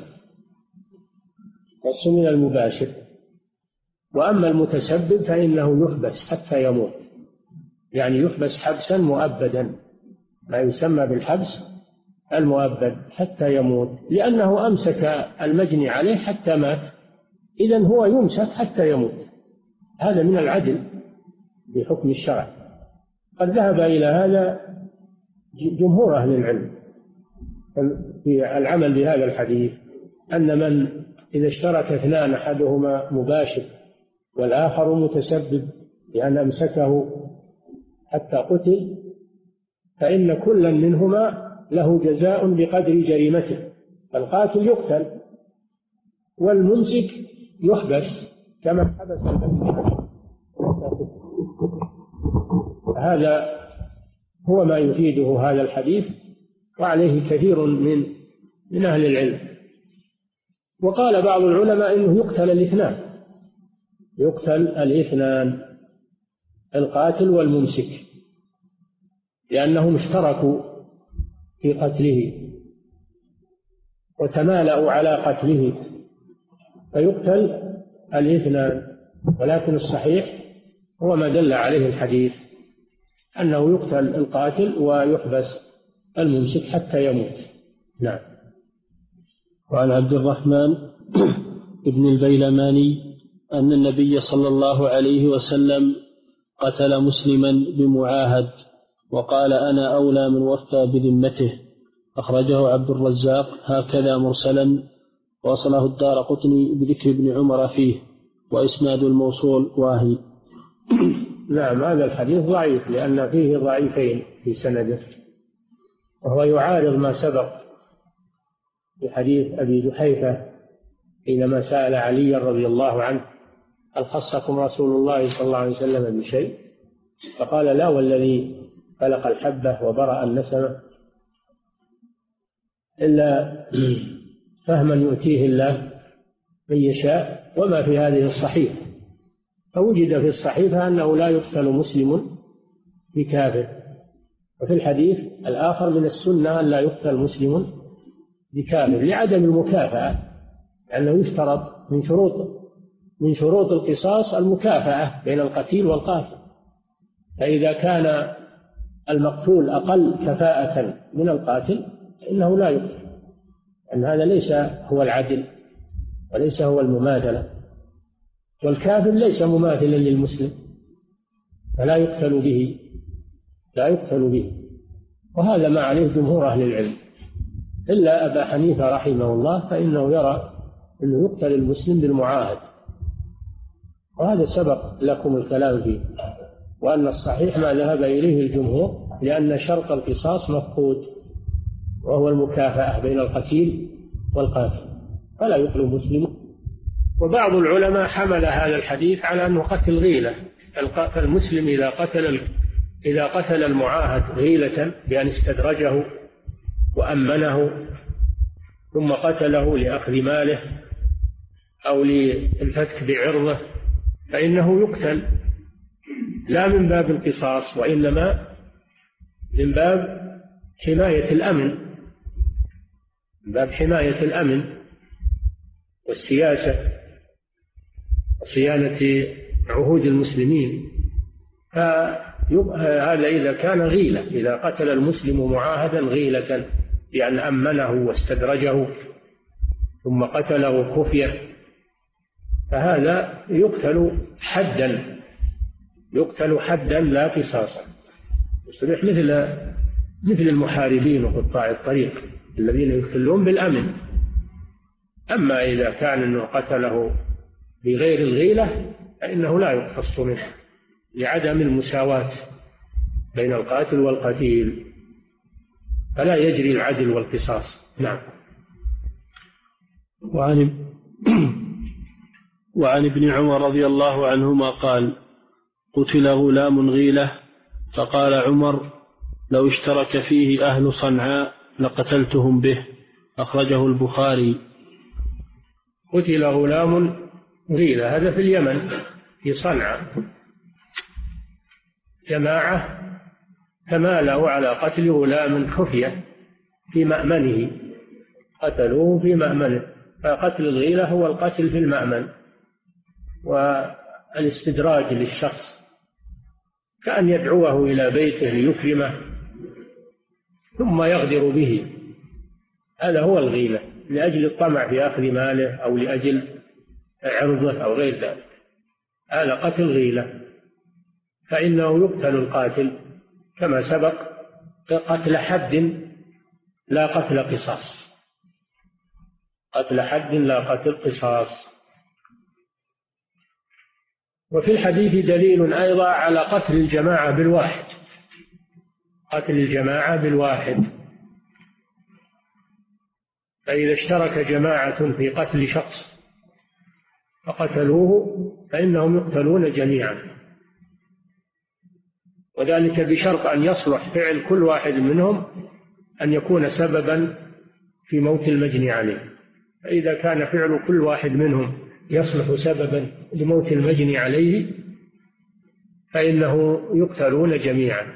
يقتص من المباشر. وأما المتسبب فإنه يحبس حتى يموت، يعني يحبس حبسا مؤبدا، ما يسمى بالحبس المؤبد حتى يموت، لأنه أمسك المجني عليه حتى مات، إذن هو يمسك حتى يموت. هذا من العدل بحكم الشرع. قد ذهب إلى هذا جمهور أهل العلم في العمل بهذا الحديث، أن من إذا اشترك اثنان أحدهما مباشر والآخر متسبب لأن أمسكه حتى قتل، فإن كلا منهما له جزاء بقدر جريمته، القاتل يقتل والممسك يحبس كما حبس المجني. هذا هو ما يفيده هذا الحديث، وعليه كثير من من أهل العلم. وقال بعض العلماء إنه يقتل الاثنان، يقتل الاثنان القاتل والممسك، لأنهم اشتركوا في قتله وتمالأوا على قتله، فيقتل الاثنان. ولكن الصحيح هو ما دل عليه الحديث، أنه يقتل القاتل ويحبس الممسك حتى يموت. نعم. وعن عبد الرحمن ابن البيلماني أن النبي صلى الله عليه وسلم قتل مسلما بمعاهد وقال أنا أولى من وفى بذمته، أخرجه عبد الرزاق هكذا مرسلا، وصله الدارقطني بذكر ابن عمر فيه، وإسناد الموصول واهي. نعم، هذا الحديث ضعيف لأن فيه ضعيفين في سنده، وهو يعارض ما سبق في حديث أبي جحيفة حينما سأل علي رضي الله عنه هل خصكم رسول الله صلى الله عليه وسلم بشيء؟ فقال لا والذي خلق الحبة وبرأ النسمة إلا فهما يؤتيه الله من يشاء، وما في هذه الصحيفة. فوجد في الصحيفة أنه لا يقتل مسلم بكافر، وفي الحديث الآخر من السنة أن لا يقتل مسلم بكافر لعدم المكافأة، لأنه يشترط من شروط من شروط القصاص المكافأة بين القتيل والقاتل، فإذا كان المقتول أقل كفاءة من القاتل فإنه لا يقتل، لأن هذا ليس هو العدل وليس هو المماثلة، والكافر ليس مماثلا للمسلم فلا يقتل به لا يقتل به وهذا ما عليه جمهور أهل العلم، إلا أبا حنيفة رحمه الله فإنه يرى أنه يقتل المسلم بالمعاهد، وهذا سبق لكم الكلام فيه، وأن الصحيح ما ذهب إليه الجمهور، لأن شرط القصاص مفقود وهو المكافأة بين القتيل والقاتل، فلا يقتل مسلم. وبعض العلماء حمل هذا الحديث على أنه قتل غيلة، فالمسلم إذا قتل إذا قتل المعاهد غيلة بأن استدرجه وأمنه ثم قتله لأخذ ماله أو للفتك بعرضه فإنه يقتل لا من باب القصاص وإنما من باب حماية الأمن، من باب حماية الأمن والسياسة وصيانة عهود المسلمين. فهذا إذا كان غيلة، إذا قتل المسلم معاهدا غيلة بأن أمنه واستدرجه ثم قتله خفية فهذا يقتل حدا يقتل حدا لا قصاصا، يصبح مثل مثل المحاربين وقطاع الطريق الذين يقتلون بالأمن. أما إذا كان أنه قتله بغير الغيلة فإنه لا يقتص منه لعدم المساواة بين القاتل والقتيل، فلا يجري العدل والقصاص. نعم. وعن وعن ابن عمر رضي الله عنهما قال: قتل غلام غيلة فقال عمر: لو اشترك فيه أهل صنعاء لقتلتهم به. أخرجه البخاري. قتل غلام غيلة، هذا في اليمن في صنعاء، جماعة تمالوا على قتل غلام خفية في مأمنه، قتلوه في مأمنه. فقتل الغيلة هو القتل في المأمن والاستدراج للشخص، كأن يدعوه إلى بيته ليكرمه ثم يغدر به، هذا هو الغيلة، لأجل الطمع في أخذ ماله أو لأجل عرضه أو غير ذلك، هذا قتل غيلة. فإنه يقتل القاتل كما سبق، قتل حد لا قتل قصاص، قتل حد لا قتل قصاص. وفي الحديث دليل أيضا على قتل الجماعة بالواحد، قتل الجماعة بالواحد. فإذا اشترك جماعة في قتل شخص فقتلوه فإنهم يقتلون جميعا، وذلك بشرط أن يصلح فعل كل واحد منهم أن يكون سببا في موت المجني عليه. فإذا كان فعل كل واحد منهم يصلح سببا لموت المجني عليه فإنه يقتلون جميعا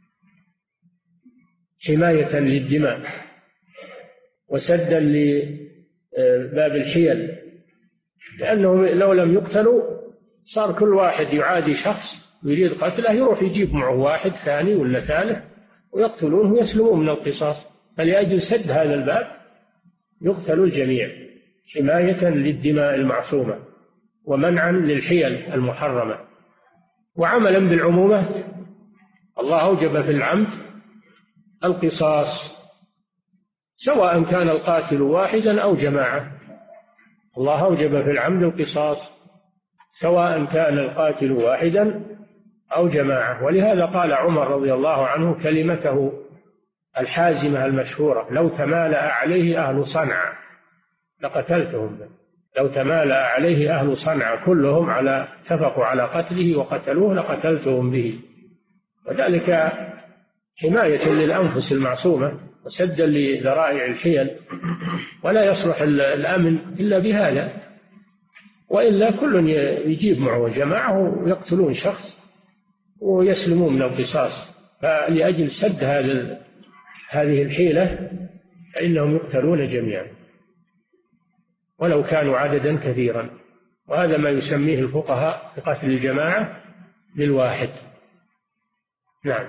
حماية للدماء وسدا لباب الحيل، لأنهم لو لم يقتلوا صار كل واحد يعادي شخص ويريد قتله يروح يجيب معه واحد ثاني ولا ثالث ويقتلونه ويسلمون من القصاص. فلأجل سد هذا الباب يقتل الجميع حماية للدماء المعصومة ومنعا للحيل المحرمة. وعملا بالعمومات الله أوجب في العمد القصاص سواء كان القاتل واحدا أو جماعة، الله أوجب في العمد القصاص سواء كان القاتل واحدا أو جماعة. ولهذا قال عمر رضي الله عنه كلمته الحازمة المشهورة: لو تمالأ عليه أهل صنعاء لقتلتهم. لو تمالأ عليه أهل صنعاء كلهم على اتفقوا على قتله وقتلوه لقتلتهم به، وذلك حماية للأنفس المعصومة وسدا لذرائع الحيل، ولا يصلح الأمن إلا بهذا، وإلا كل يجيب معه جماعة ويقتلون شخص ويسلمون من القصاص. فلأجل سد هذا هذه الحيلة فإنهم يقتلون جميعا ولو كانوا عددا كثيرا، وهذا ما يسميه الفقهاء بقتل الجماعة بالواحد. نعم.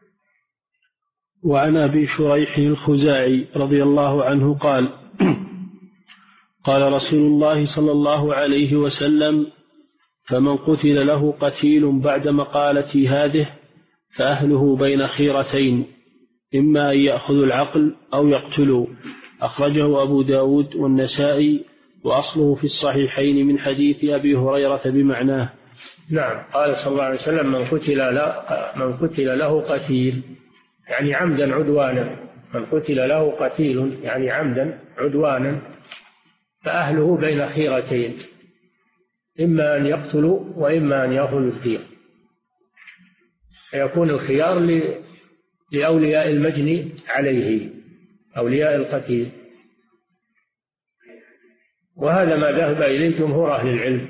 وعن أبي شريح الخزاعي رضي الله عنه قال: قال رسول الله صلى الله عليه وسلم: فمن قتل له قتيل بعد مقالتي هذه فأهله بين خيرتين، إما أن يأخذوا العقل أو يقتلوا. أخرجه أبو داود والنسائي، وأصله في الصحيحين من حديث أبي هريرة بمعناه. نعم. قال صلى الله عليه وسلم: من قتل من قتل له قتيل يعني عمدا عدوانا، من قتل له قتيل يعني عمدا عدوانا فأهله بين خيرتين، إما أن يقتلوا وإما أن يأخذوا الدية. فيكون الخيار لأولياء المجني عليه، أولياء القتيل. وهذا ما ذهب إليه جمهور أهل العلم،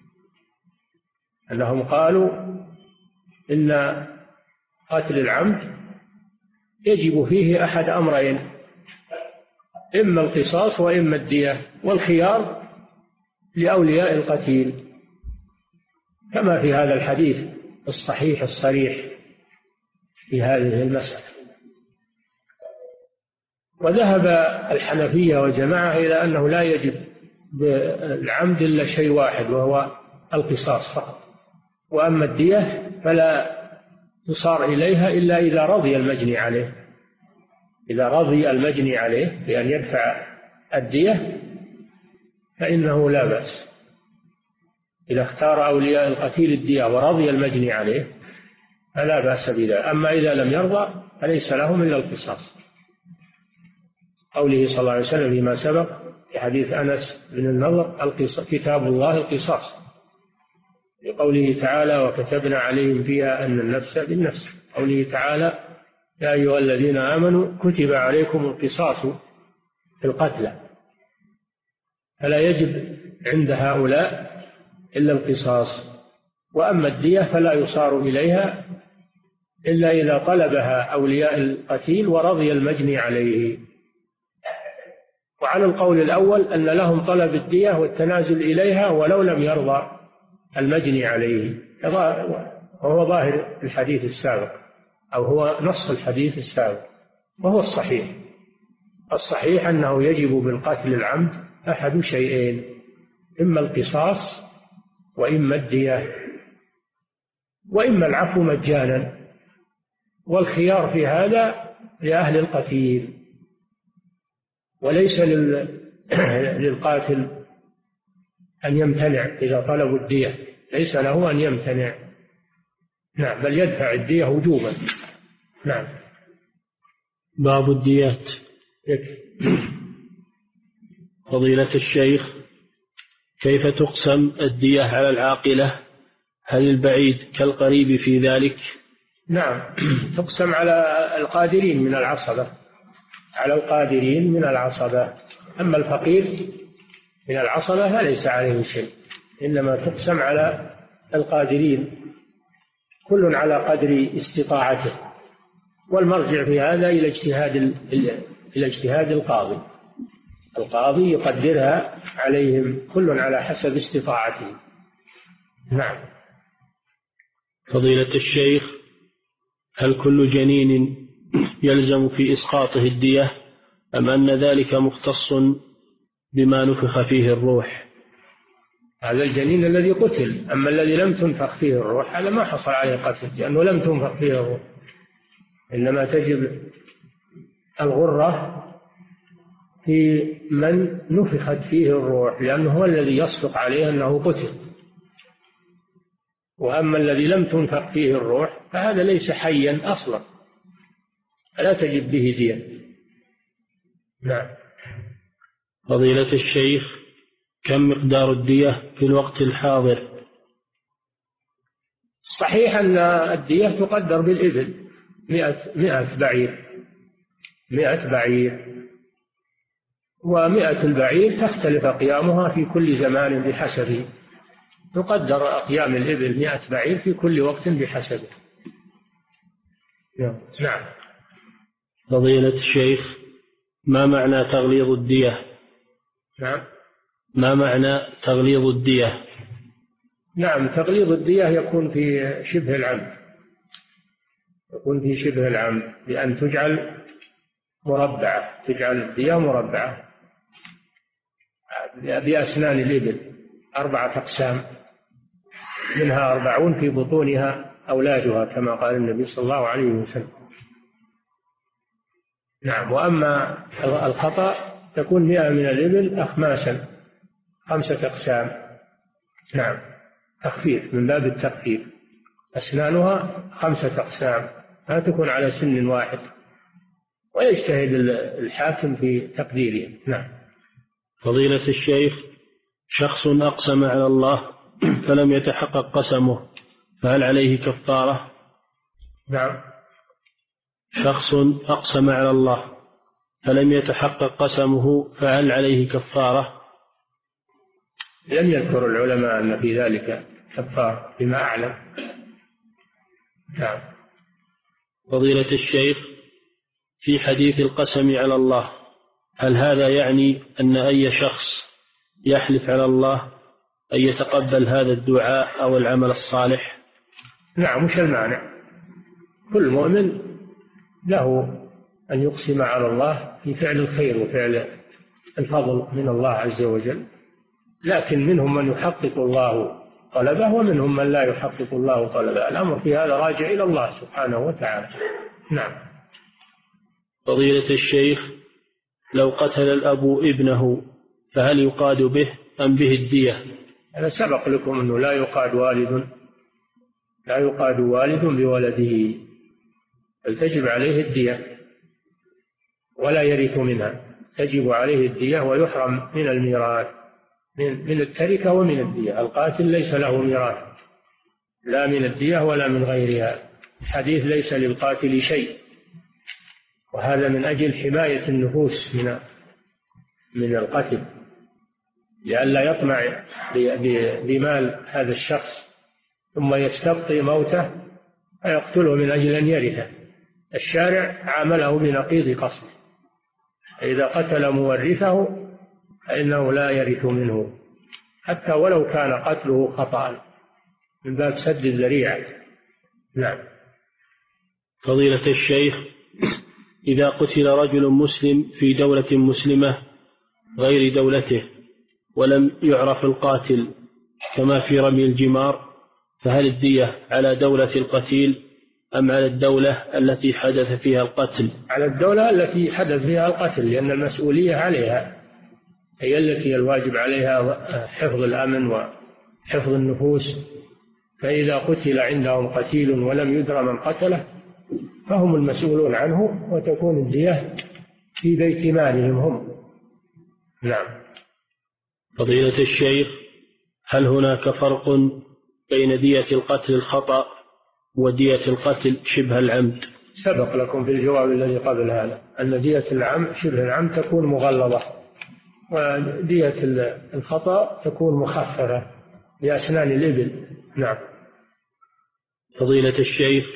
أنهم قالوا إن قتل العمد يجب فيه أحد أمرين: إما القصاص وإما الدية، والخيار لأولياء القتيل، كما في هذا الحديث الصحيح الصريح في هذه المسألة. وذهب الحنفية وجماعة إلى أنه لا يجب بالعمد إلا شيء واحد وهو القصاص فقط، وأما الدية فلا تصار إليها إلا إذا رضي المجني عليه، إذا رضي المجني عليه بأن يدفع الدية فإنه لا بأس. إذا اختار أولياء القتيل الدية ورضي المجني عليه فلا بأس بذلك. أما إذا لم يرضى فليس لهم إلا القصاص، قوله صلى الله عليه وسلم فيما سبق: في حديث أنس بن النضر كتاب الله القصاص، لقوله تعالى وكتبنا عليهم فيها أن النفس بالنفس، قوله تعالى يا أيها الذين آمنوا كتب عليكم القصاص في القتلى، فلا يجب عند هؤلاء إلا القصاص. وأما الدية فلا يصار إليها إلا إذا طلبها أولياء القتيل ورضي المجني عليه. وعلى القول الأول أن لهم طلب الدية والتنازل إليها ولو لم يرضى المجني عليه، وهو ظاهر الحديث السابق أو هو نص الحديث السابق، وهو الصحيح. الصحيح أنه يجب بالقتل العمد أحد شيئين، إما القصاص وإما الدية وإما العفو مجانا، والخيار في هذا لأهل القتيل، وليس للقاتل أن يمتنع إذا طلبوا الدية، ليس له أن يمتنع، نعم، بل يدفع الدية وجوبا. نعم. باب الديات. فضيلة الشيخ، كيف تقسم الدية على العاقلة؟ هل البعيد كالقريب في ذلك؟ نعم، تقسم على القادرين من العصبة، على القادرين من العصبة. أما الفقير من العصبة فليس عليه شيء، إنما تقسم على القادرين، كل على قدر استطاعته، والمرجع في هذا إلى اجتهاد إلى اجتهاد القاضي. القاضي يقدرها عليهم كل على حسب استطاعته. نعم. فضيلة الشيخ، هل كل جنين يلزم في إسقاطه الدية أم أن ذلك مختص بما نفخ فيه الروح؟ هذا الجنين الذي قتل، أما الذي لم تنفخ فيه الروح هذا ما حصل عليه قتل، لأنه لم تنفخ فيه الروح، إنما تجب الغرة في من نفخت فيه الروح، لأنه هو الذي يصدق عليه أنه قتل. وأما الذي لم تنفخ فيه الروح فهذا ليس حيا أصلا، فلا تجب به دية. نعم. فضيلة الشيخ، كم مقدار الدية في الوقت الحاضر؟ صحيح أن الدية تقدر بالإبل، مئة, مئة بعير، مئة بعير، ومئة البعير تختلف أقيامها في كل زمان بحسبه، تقدر أقيام الإبل مئة بعير في كل وقت بحسبه. نعم. فضيلة الشيخ، ما معنى تغليظ الدية؟ نعم. ما معنى تغليظ الدية؟ نعم، تغليظ الدية يكون في شبه العمد، يكون في شبه العمد بأن تجعل مربعة، تجعل الدية مربعة بأسنان الإبل أربعة أقسام، منها أربعون في بطونها أولادها كما قال النبي صلى الله عليه وسلم. نعم. وأما الخطأ تكون مئة من الإبل أخماسا، خمسة أقسام. نعم، تخفيف من باب التخفيف، أسنانها خمسة أقسام، لا تكون على سن واحد، ويجتهد الحاكم في تقديرها. نعم. فضيلة الشيخ، شخص أقسم على الله فلم يتحقق قسمه، فهل عليه كفارة؟ نعم. شخص أقسم على الله فلم يتحقق قسمه، فهل عليه كفارة؟ لم يذكر العلماء أن في ذلك كفارة بما أعلم. نعم. فضيلة الشيخ، في حديث القسم على الله، هل هذا يعني أن أي شخص يحلف على الله أن يتقبل هذا الدعاء أو العمل الصالح؟ نعم، مش المانع، كل مؤمن له أن يقسم على الله في فعل الخير وفعل الفضل من الله عز وجل، لكن منهم من يحقق الله طلبه ومنهم من لا يحقق الله طلبه، الأمر في هذا راجع إلى الله سبحانه وتعالى. نعم. فضيلة الشيخ، لو قتل الأب ابنه فهل يقاد به أم به الدية؟ هذا سبق لكم أنه لا يقاد والد لا يقاد والد بولده، بل تجب عليه الدية ولا يرث منها، تجب عليه الدية ويحرم من الميراث، من من التركة ومن الدية. القاتل ليس له ميراث لا من الدية ولا من غيرها. الحديث ليس للقاتل شيء، وهذا من أجل حماية النفوس من من القتل، لئلا يطمع بمال هذا الشخص ثم يستبقي موته فيقتله من أجل أن يرثه. الشارع عامله بنقيض قصده، إذا قتل مورثه فإنه لا يرث منه حتى ولو كان قتله خطأ من باب سد الذريعة. نعم. فضيلة الشيخ، إذا قتل رجل مسلم في دولة مسلمة غير دولته ولم يعرف القاتل كما في رمي الجمار، فهل الدية على دولة القتيل أم على الدولة التي حدث فيها القتل؟ على الدولة التي حدث فيها القتل، لأن المسؤولية عليها، هي التي الواجب عليها حفظ الأمن وحفظ النفوس. فإذا قتل عندهم قتيل ولم يدر من قتله فهم المسؤولون عنه، وتكون الدية في بيت مالهم هم. نعم. فضيلة الشيخ، هل هناك فرق بين دية القتل الخطأ ودية القتل شبه العمد؟ سبق لكم في الجواب الذي قبل هذا أن دية العمد شبه العمد تكون مغلظة، ودية الخطأ تكون مخففة بأسنان الإبل. نعم. فضيلة الشيخ،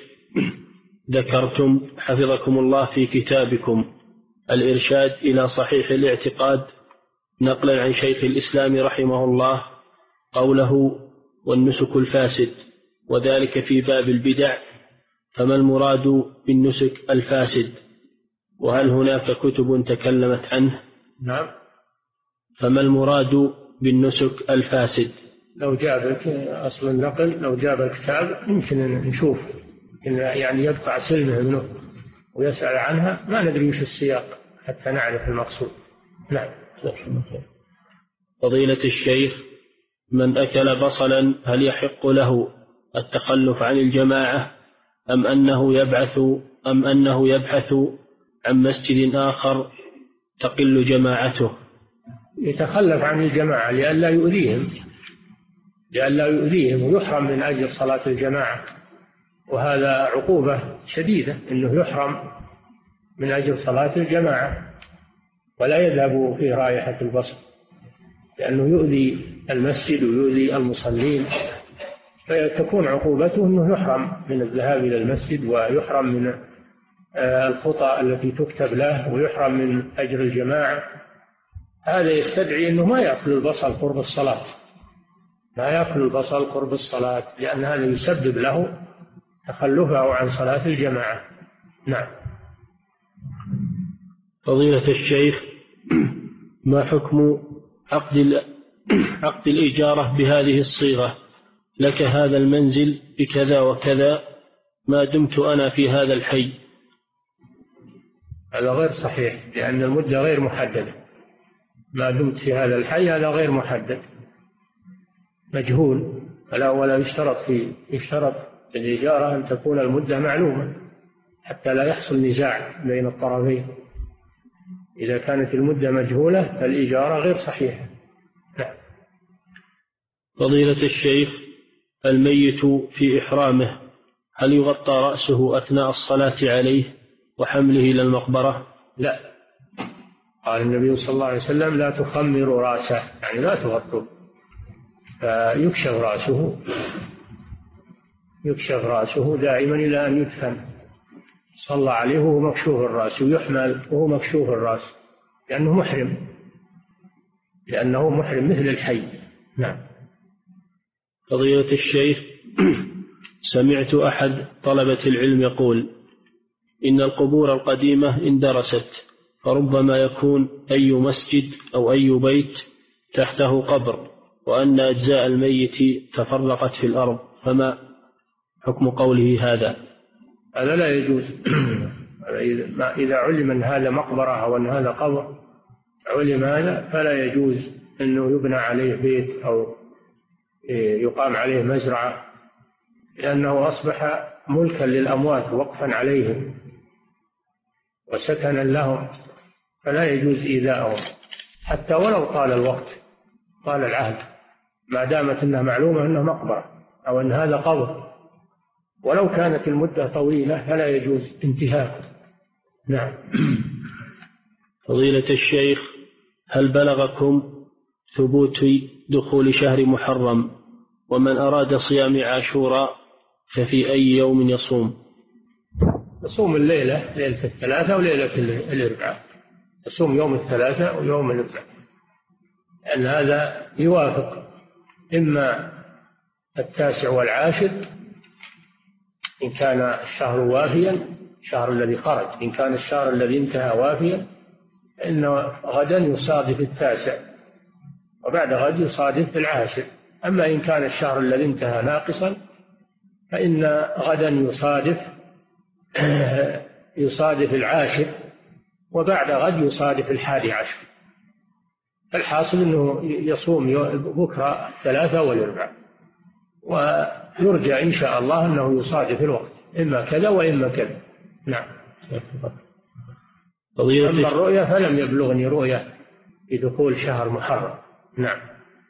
ذكرتم حفظكم الله في كتابكم الإرشاد إلى صحيح الاعتقاد نقلا عن شيخ الإسلام رحمه الله قوله والنسك الفاسد، وذلك في باب البدع، فما المراد بالنسك الفاسد؟ وهل هناك كتب تكلمت عنه؟ نعم. فما المراد بالنسك الفاسد؟ لو جابك أصل النقل، لو جاب الكتاب يمكن نشوف، يعني يقطع سلمه منه ويسأل عنها، ما ندري وش السياق حتى نعرف المقصود. نعم. فضيلة الشيخ، من أكل بصلا هل يحق له التخلف عن الجماعة أم أنه يبعث أم أنه يبحث عن مسجد آخر تقل جماعته؟ يتخلف عن الجماعة لئلا يؤذيهم لئلا يؤذيهم ويحرم من أجل صلاة الجماعة، وهذا عقوبة شديدة أنه يحرم من أجل صلاة الجماعة ولا يذهب في رائحة البصر، لأنه يؤذي المسجد ويؤذي المصلين، فتكون عقوبته أنه يحرم من الذهاب إلى المسجد، ويحرم من الخطى التي تكتب له، ويحرم من أجر الجماعة. هذا يستدعي أنه ما يأكل البصل قرب الصلاة، ما يأكل البصل قرب الصلاة، لأن هذا يسبب له تخلفه عن صلاة الجماعة. نعم. فضيلة الشيخ، ما حكم عقد عقد الإجارة بهذه الصيغة: لك هذا المنزل بكذا وكذا ما دمت أنا في هذا الحي؟ هذا غير صحيح، لأن المدة غير محددة. ما دمت في هذا الحي هذا غير محدد، مجهول، فلا ولا يشترط في يشترط في الإجارة أن تكون المدة معلومة حتى لا يحصل نزاع بين الطرفين. إذا كانت المدة مجهولة فالإجارة غير صحيحة. نعم. فضيلة الشيخ، الميت في إحرامه هل يغطى رأسه أثناء الصلاة عليه وحمله إلى المقبرة؟ لا، قال النبي صلى الله عليه وسلم: لا تخمروا رأسه، يعني لا تغطوا، فيكشف رأسه يكشف رأسه دائما إلى أن يدفن، صلى عليه وهو مكشوف الرأس، ويحمل وهو مكشوف الرأس، لأنه محرم لأنه محرم مثل الحي. نعم. فضيلة الشيخ، سمعت أحد طلبة العلم يقول إن القبور القديمة اندرست، فربما يكون أي مسجد أو أي بيت تحته قبر، وأن أجزاء الميت تفرقت في الأرض، فما حكم قوله هذا؟ هذا لا يجوز. إذا علم أن هذا مقبرة أو أن هذا قبر، علم هذا، فلا يجوز أنه يبنى عليه بيت أو يقام عليه مزرعة، لأنه أصبح ملكا للأموات وقفا عليهم وسكنا لهم، فلا يجوز إيذاءهم حتى ولو طال الوقت، طال العهد، ما دامت أنها معلومة أنه مقبرة أو أن هذا قبر، ولو كانت المدة طويلة فلا يجوز انتهاكه. نعم. فضيلة الشيخ، هل بلغكم ثبوت دخول شهر محرم؟ ومن أراد صيام عاشوراء ففي أي يوم يصوم؟ يصوم الليلة، ليلة الثلاثة وليلة الأربعاء، يصوم يوم الثلاثة ويوم الأربعاء، لأن هذا يوافق إما التاسع والعاشر إن كان الشهر وافيا، الشهر الذي خرج، إن كان الشهر الذي انتهى وافيا فإنه غدا يصادف التاسع، وبعد غد يصادف العاشر. أما إن كان الشهر الذي انتهى ناقصا فإن غدا يصادف يصادف العاشر، وبعد غد يصادف الحادي عشر. فالحاصل أنه يصوم بكرة الثلاثة والأربعاء، ويرجى إن شاء الله أنه يصادف الوقت، إما كذا وإما كذا. نعم. أما الرؤية فلم يبلغني رؤية بدخول شهر محرم. نعم.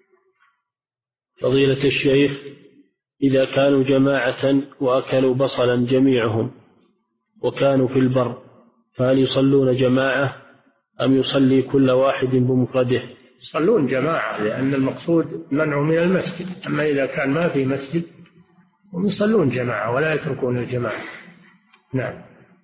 فضيلة الشيخ، إذا كانوا جماعة وأكلوا بصلا جميعهم وكانوا في البر فهل يصلون جماعة أم يصلي كل واحد بمفرده؟ يصلون جماعة، لأن المقصود منعه من المسجد. أما إذا كان ما في مسجد هم يصلون جماعة ولا يتركون الجماعة. نعم.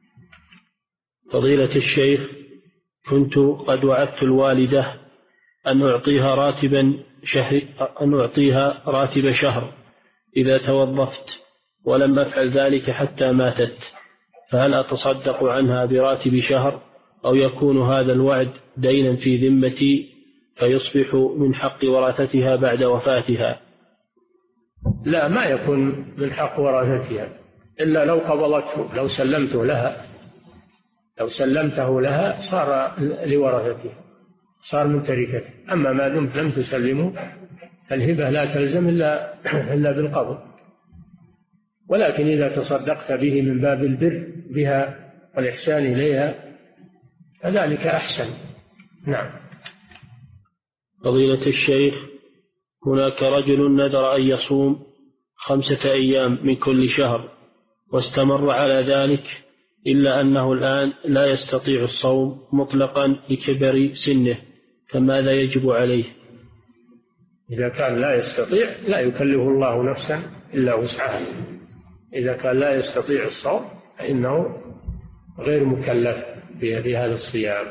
فضيلة الشيخ، كنت قد وعدت الوالدة أن أعطيها راتبا شهر أن أعطيها راتب شهر إذا توظفت، ولم أفعل ذلك حتى ماتت، فهل أتصدق عنها براتب شهر أو يكون هذا الوعد دينا في ذمتي فيصبح من حق ورثتها بعد وفاتها؟ لا، ما يكون من حق ورثتها إلا لو قبضته، لو سلمته لها، لو سلمته لها صار لورثتها، صار من تركته. أما ما دمت لم تسلمه فالهبة لا تلزم إلا إلا بالقبض، ولكن إذا تصدقت به من باب البر بها والإحسان إليها فذلك أحسن. نعم. فضيلة الشيخ، هناك رجل نذر أن يصوم خمسة أيام من كل شهر واستمر على ذلك، إلا أنه الآن لا يستطيع الصوم مطلقا لكبر سنه، فماذا يجب عليه؟ إذا كان لا يستطيع لا يكلف الله نفسا إلا وسعها. إذا كان لا يستطيع الصوم فإنه غير مكلف بهذا الصيام.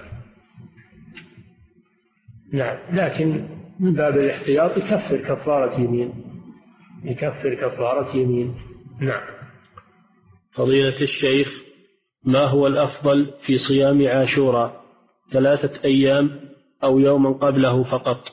نعم. لكن من باب الاحتياط يكفر كفارة يمين، يكفر كفارة يمين. نعم. فضيلة الشيخ، ما هو الأفضل في صيام عاشوراء، ثلاثة أيام أو يوما قبله فقط؟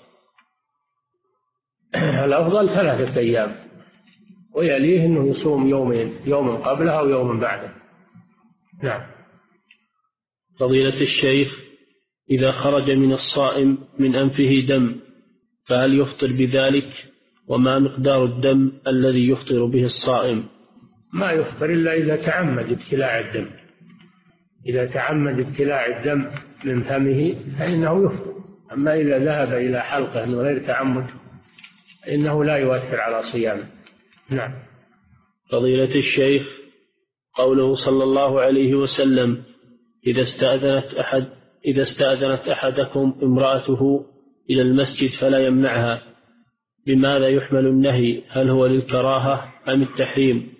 الأفضل ثلاثة أيام، ويليه أنه يصوم يومين، يوم قبله أو يوم بعده. نعم. فضيلة الشيخ، إذا خرج من الصائم من أنفه دم فهل يفطر بذلك؟ وما مقدار الدم الذي يفطر به الصائم؟ ما يفطر إلا إذا تعمد ابتلاع الدم. إذا تعمد ابتلاع الدم من فمه فإنه يفطر. أما إذا ذهب إلى حلقه من غير تعمد فإنه لا يؤثر على صيامه. نعم. فضيلة الشيخ، قوله صلى الله عليه وسلم: إذا استأذنت أحد إذا استأذنت أحدكم امرأته إلى المسجد فلا يمنعها، بماذا يحمل النهي؟ هل هو للكراهة أم التحريم؟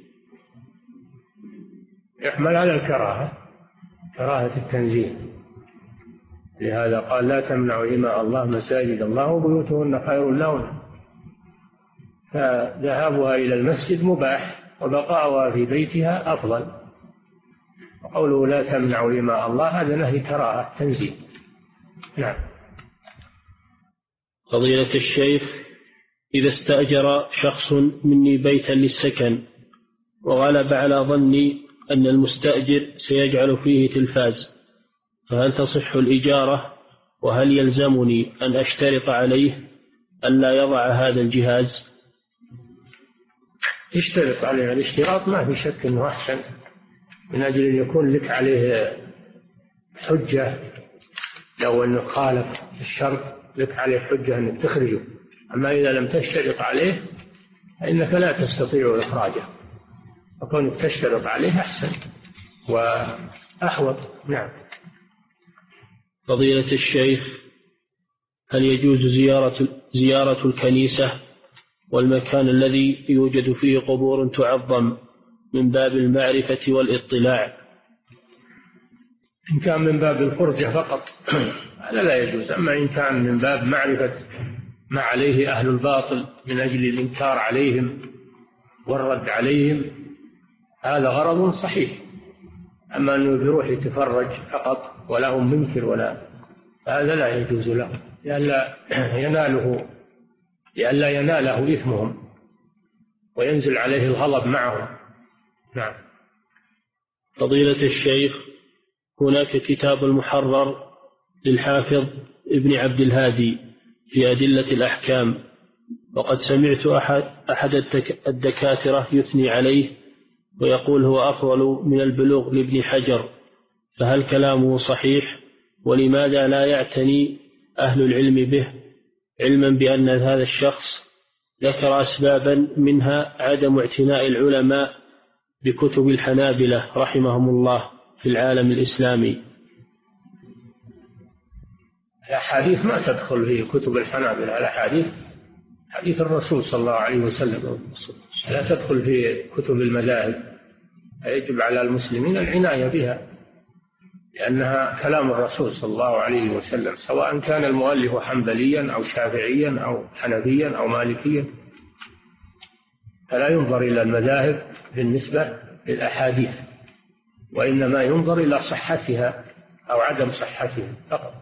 يحمل على الكراهة، كراهة التنزيه. لهذا قال: لا تمنعوا إماء الله مساجد الله وبيوتهن خير لهن. فذهابها إلى المسجد مباح، وبقاؤها في بيتها أفضل. وقوله لا تمنعوا إماء الله هذا نهي كراهة تنزيه. نعم. فضيلة الشيخ، إذا استأجر شخص مني بيتا للسكن وغلب على ظني أن المستأجر سيجعل فيه تلفاز، فهل تصح الإجارة؟ وهل يلزمني أن أشترط عليه أن لا يضع هذا الجهاز؟ اشترط عليه الاشتراط، ما في شك أنه أحسن، من أجل أن يكون لك عليه حجة لو أنه خالف الشرط لك عليه حجة أنك تخرجه، أما إذا لم تشترط عليه فإنك لا تستطيع إخراجه، فكونك تشترط عليه أحسن وأحوط. نعم. فضيلة الشيخ، هل يجوز زيارة زيارة الكنيسة والمكان الذي يوجد فيه قبور تعظم من باب المعرفة والاطلاع؟ إن كان من باب الفرجة فقط هذا لا يجوز، أما إن كان من باب معرفة ما عليه أهل الباطل من أجل الإنكار عليهم والرد عليهم هذا غرض صحيح. أما أنه يروح يتفرج فقط ولا هم منكر ولا، هذا لا يجوز له، لئلا يناله لئلا يناله إثمهم وينزل عليه الغضب معهم. نعم. فضيلة الشيخ، هناك كتاب المحرر للحافظ ابن عبد الهادي في أدلة الأحكام، وقد سمعت أحد, أحد الدكاترة يثني عليه ويقول هو أفضل من البلوغ لابن حجر، فهل كلامه صحيح؟ ولماذا لا يعتني أهل العلم به، علما بأن هذا الشخص ذكر أسبابا منها عدم اعتناء العلماء بكتب الحنابلة رحمهم الله في العالم الإسلامي؟ الأحاديث ما تدخل في كتب الحنابلة، الأحاديث حديث الرسول صلى الله عليه وسلم لا تدخل في كتب المذاهب، يجب على المسلمين العناية بها لأنها كلام الرسول صلى الله عليه وسلم، سواء كان المؤلف حنبليا أو شافعيا أو حنفيا أو مالكيا، فلا ينظر إلى المذاهب بالنسبة للأحاديث، وإنما ينظر إلى صحتها أو عدم صحتها فقط.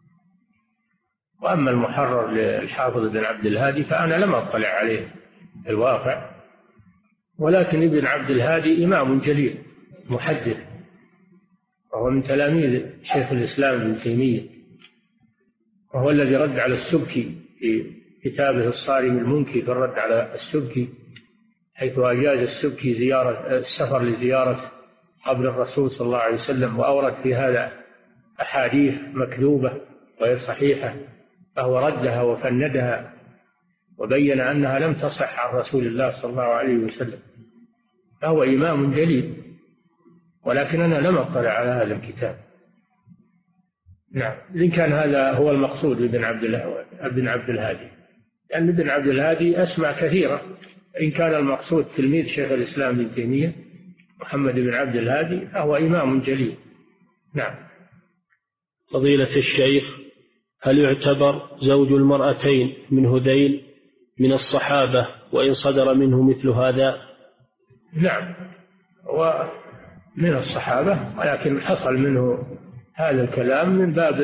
وأما المحرر للحافظ ابن عبد الهادي فأنا لم أطلع عليه الواقع، ولكن ابن عبد الهادي إمام جليل محدث، وهو من تلاميذ شيخ الإسلام ابن تيمية، وهو الذي رد على السبكي في كتابه الصارم المنكي في الرد على السبكي، حيث أجاز السبكي زيارة السفر لزيارة قبر الرسول صلى الله عليه وسلم، وأورد في هذا أحاديث مكذوبة غير صحيحة، فهو ردها وفندها وبين أنها لم تصح عن رسول الله صلى الله عليه وسلم، فهو إمام جليل، ولكن أنا لم أطلع على هذا الكتاب. نعم. إن كان هذا هو المقصود بابن عبد ابن عبد الهادي، لأن ابن عبد الهادي أسمع كثيرة، إن كان المقصود تلميذ شيخ الإسلام ابن تيمية محمد بن عبد الهادي فهو إمام جليل. نعم. فضيلة الشيخ، هل يعتبر زوج المرأتين من هذيل من الصحابة وإن صدر منه مثل هذا؟ نعم، ومن الصحابة، ولكن حصل منه هذا الكلام من باب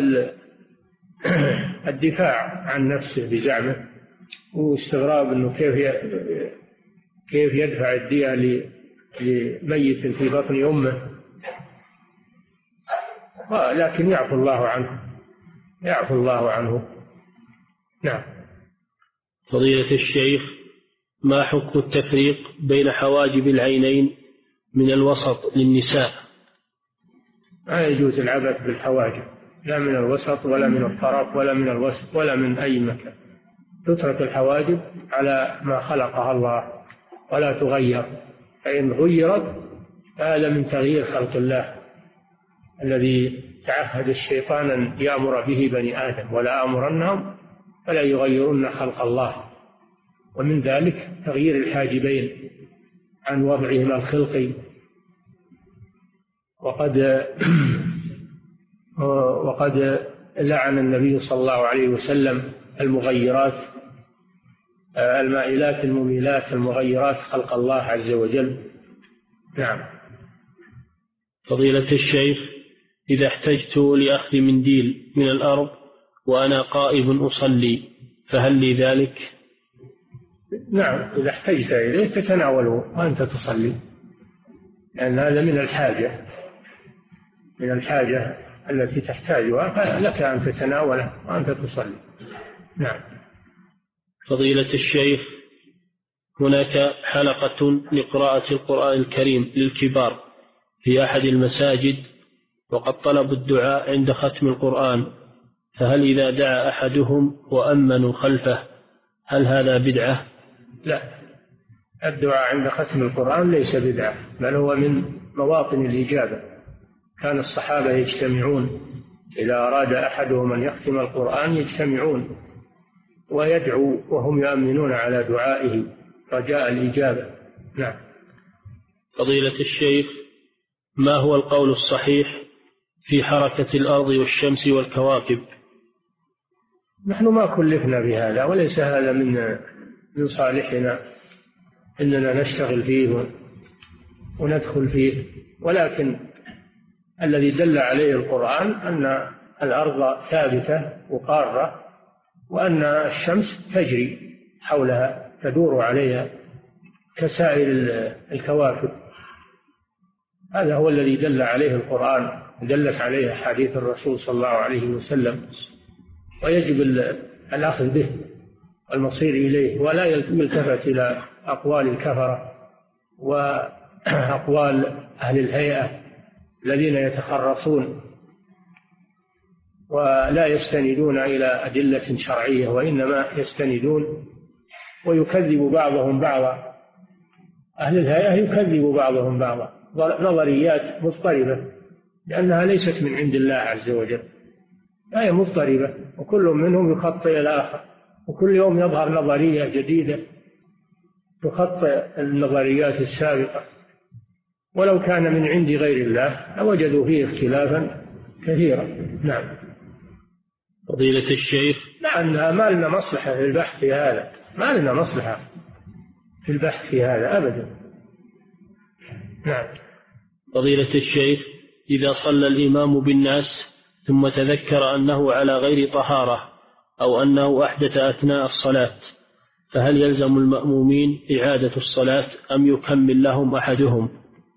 الدفاع عن نفسه بزعمه، واستغراب أنه كيف كيف يدفع الدية لميت في بطن أمه، لكن يعفو الله عنه يعفو الله عنه. نعم. فضيلة الشيخ، ما حكم التفريق بين حواجب العينين من الوسط للنساء؟ ما يجوز العبث بالحواجب، لا من الوسط ولا من الطرف ولا من الوسط ولا من أي مكان، تترك الحواجب على ما خلقها الله ولا تغير، فإن غيرت هذا من تغيير خلق الله الذي تعهد الشيطان أن يأمر به بني آدم، ولا أمرنهم فلا يغيرن خلق الله، ومن ذلك تغيير الحاجبين عن وضعهما الخلقي. وقد وقد لعن النبي صلى الله عليه وسلم المغيرات المائلات المميلات المغيرات خلق الله عز وجل. نعم. فضيلة الشيخ، إذا احتجت لأخذ منديل من الأرض وأنا قائم أصلي فهل لي ذلك؟ نعم، إذا احتجت إليه تتناوله وأنت تصلي، لأن هذا من الحاجة من الحاجة التي تحتاجها، فلك أن تتناوله وأنت تصلي. نعم. فضيلة الشيخ، هناك حلقة لقراءة القرآن الكريم للكبار في أحد المساجد، وقد طلبوا الدعاء عند ختم القرآن، فهل إذا دعا أحدهم وأمنوا خلفه هل هذا بدعة؟ لا، الدعاء عند ختم القرآن ليس بدعة، بل هو من مواطن الإجابة. كان الصحابة يجتمعون إذا أراد أحدهم أن يختم القرآن يجتمعون ويدعو وهم يؤمنون على دعائه رجاء الإجابة. نعم. فضيلة الشيخ، ما هو القول الصحيح في حركة الأرض والشمس والكواكب؟ نحن ما كلفنا بهذا، وليس هذا من من صالحنا إننا نشتغل فيه وندخل فيه، ولكن الذي دل عليه القرآن أن الأرض ثابتة وقارة، وأن الشمس تجري حولها تدور عليها كسائر الكواكب. هذا هو الذي دل عليه القرآن، دلت عليه أحاديث الرسول صلى الله عليه وسلم، ويجب الأخذ به والمصير إليه، ولا يلتفت إلى أقوال الكفرة وأقوال أهل الهيئة الذين يتخرصون ولا يستندون إلى أدلة شرعية، وإنما يستندون ويكذب بعضهم بعضا. أهل الهيئة يكذب بعضهم بعضا، نظريات مضطربة لأنها ليست من عند الله عز وجل، هي مضطربة، وكل منهم يخطئ الآخر، وكل يوم يظهر نظرية جديدة تخطئ النظريات السابقة. ولو كان من عند غير الله لوجدوا فيه اختلافا كثيرا. نعم. فضيلة الشيخ، لأن ما لنا مصلحة في البحث في هذا، ما لنا مصلحة في البحث في هذا أبدا. نعم. فضيلة الشيخ، إذا صلى الإمام بالناس ثم تذكر أنه على غير طهارة أو أنه أحدث أثناء الصلاة، فهل يلزم المأمومين إعادة الصلاة أم يكمل لهم أحدهم؟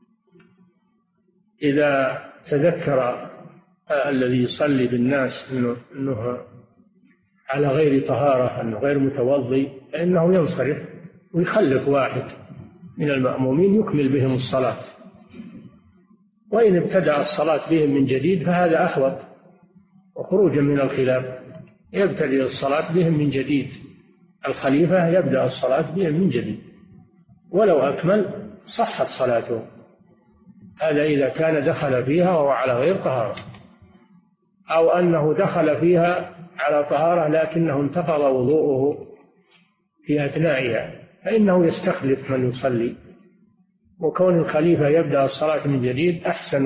إذا تذكر الذي يصلي بالناس أنه, إنه على غير طهارة، أنه غير متوضي، فإنه ينصرف ويخلف واحد من المأمومين يكمل بهم الصلاة. وإن ابتدأ الصلاة بهم من جديد فهذا أحوط وخروجا من الخلاف، يبتدئ الصلاة بهم من جديد، الخليفة يبدأ الصلاة بهم من جديد، ولو أكمل صحت صلاته. هذا إذا كان دخل فيها وهو على غير طهارة، أو أنه دخل فيها على طهارة لكنه انتقض وضوءه في أثنائها، فإنه يستخلف من يصلي، وكون الخليفة يبدأ الصلاة من جديد أحسن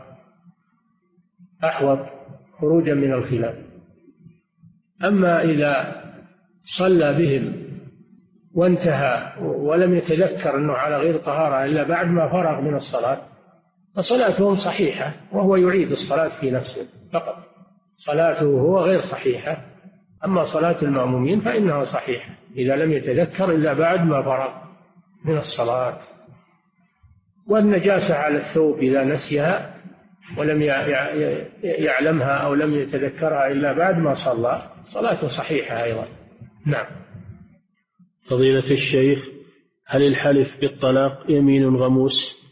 وأحوط خروجا من الخلاف. أما إذا صلى بهم وانتهى ولم يتذكر أنه على غير طهارة إلا بعد ما فرغ من الصلاة فصلاتهم صحيحة، وهو يعيد الصلاة في نفسه فقط، صلاته هو غير صحيحة. أما صلاة المأمومين فإنها صحيحة إذا لم يتذكر إلا بعد ما فرغ من الصلاة. والنجاسة على الثوب إذا نسيها ولم يعلمها أو لم يتذكرها إلا بعد ما صلى صلاته صحيحة أيضا. نعم. فضيلة الشيخ، هل الحلف بالطلاق يمين غموس؟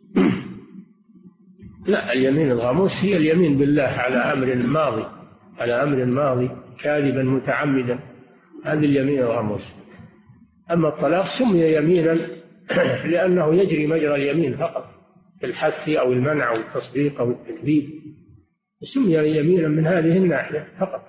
لا، اليمين الغموس هي اليمين بالله على أمر ماضي، على أمر ماضي كاذبا متعمدا، هذا اليمين الغموس. أما الطلاق سمي يمينا لأنه يجري مجرى اليمين فقط، في الحث أو المنع أو التصديق أو التكذيب، سمي يمينا من هذه الناحية فقط،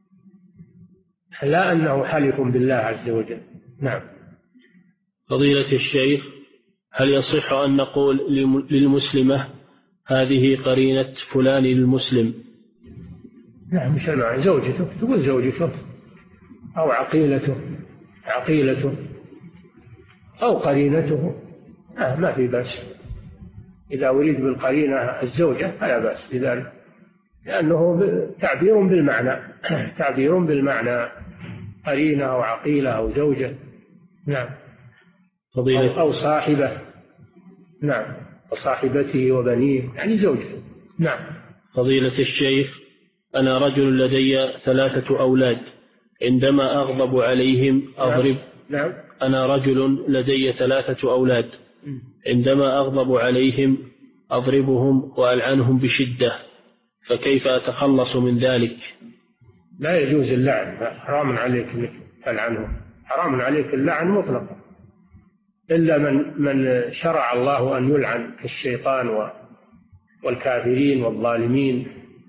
لا أنه حلف بالله عز وجل. نعم. فضيلة الشيخ، هل يصح أن نقول للمسلمة هذه قرينة فلان المسلم؟ نعم، مش مع زوجته، تقول زوجته أو عقيلته عقيلته أو قرينته، آه ما في بأس. إذا أريد بالقرينة الزوجة فلا بأس بذلك، لأنه تعبير بالمعنى تعبير بالمعنى، قرينة أو عقيلة أو زوجة. نعم. فضيلة أو صاحبة. نعم، وصاحبته وبنيه يعني زوجته. نعم. فضيلة الشيخ، أنا رجل لدي ثلاثة أولاد، عندما أغضب عليهم أضرب. نعم. أنا رجل لدي ثلاثة أولاد، عندما أغضب عليهم أضربهم وألعنهم بشدة، فكيف أتخلص من ذلك؟ لا يجوز اللعن، حرام عليك انك تلعنه، حرام عليك اللعن مطلقا، إلا من من شرع الله أن يلعن كالشيطان والكافرين والظالمين.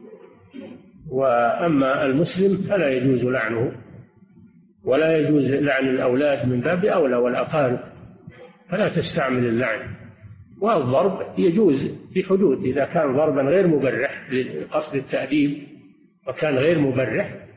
وأما المسلم فلا يجوز لعنه، ولا يجوز لعن الأولاد من باب أولى والأقارب، فلا تستعمل اللعن. والضرب يجوز بحدود، إذا كان ضربا غير مبرح لقصد التأديب وكان غير مبرح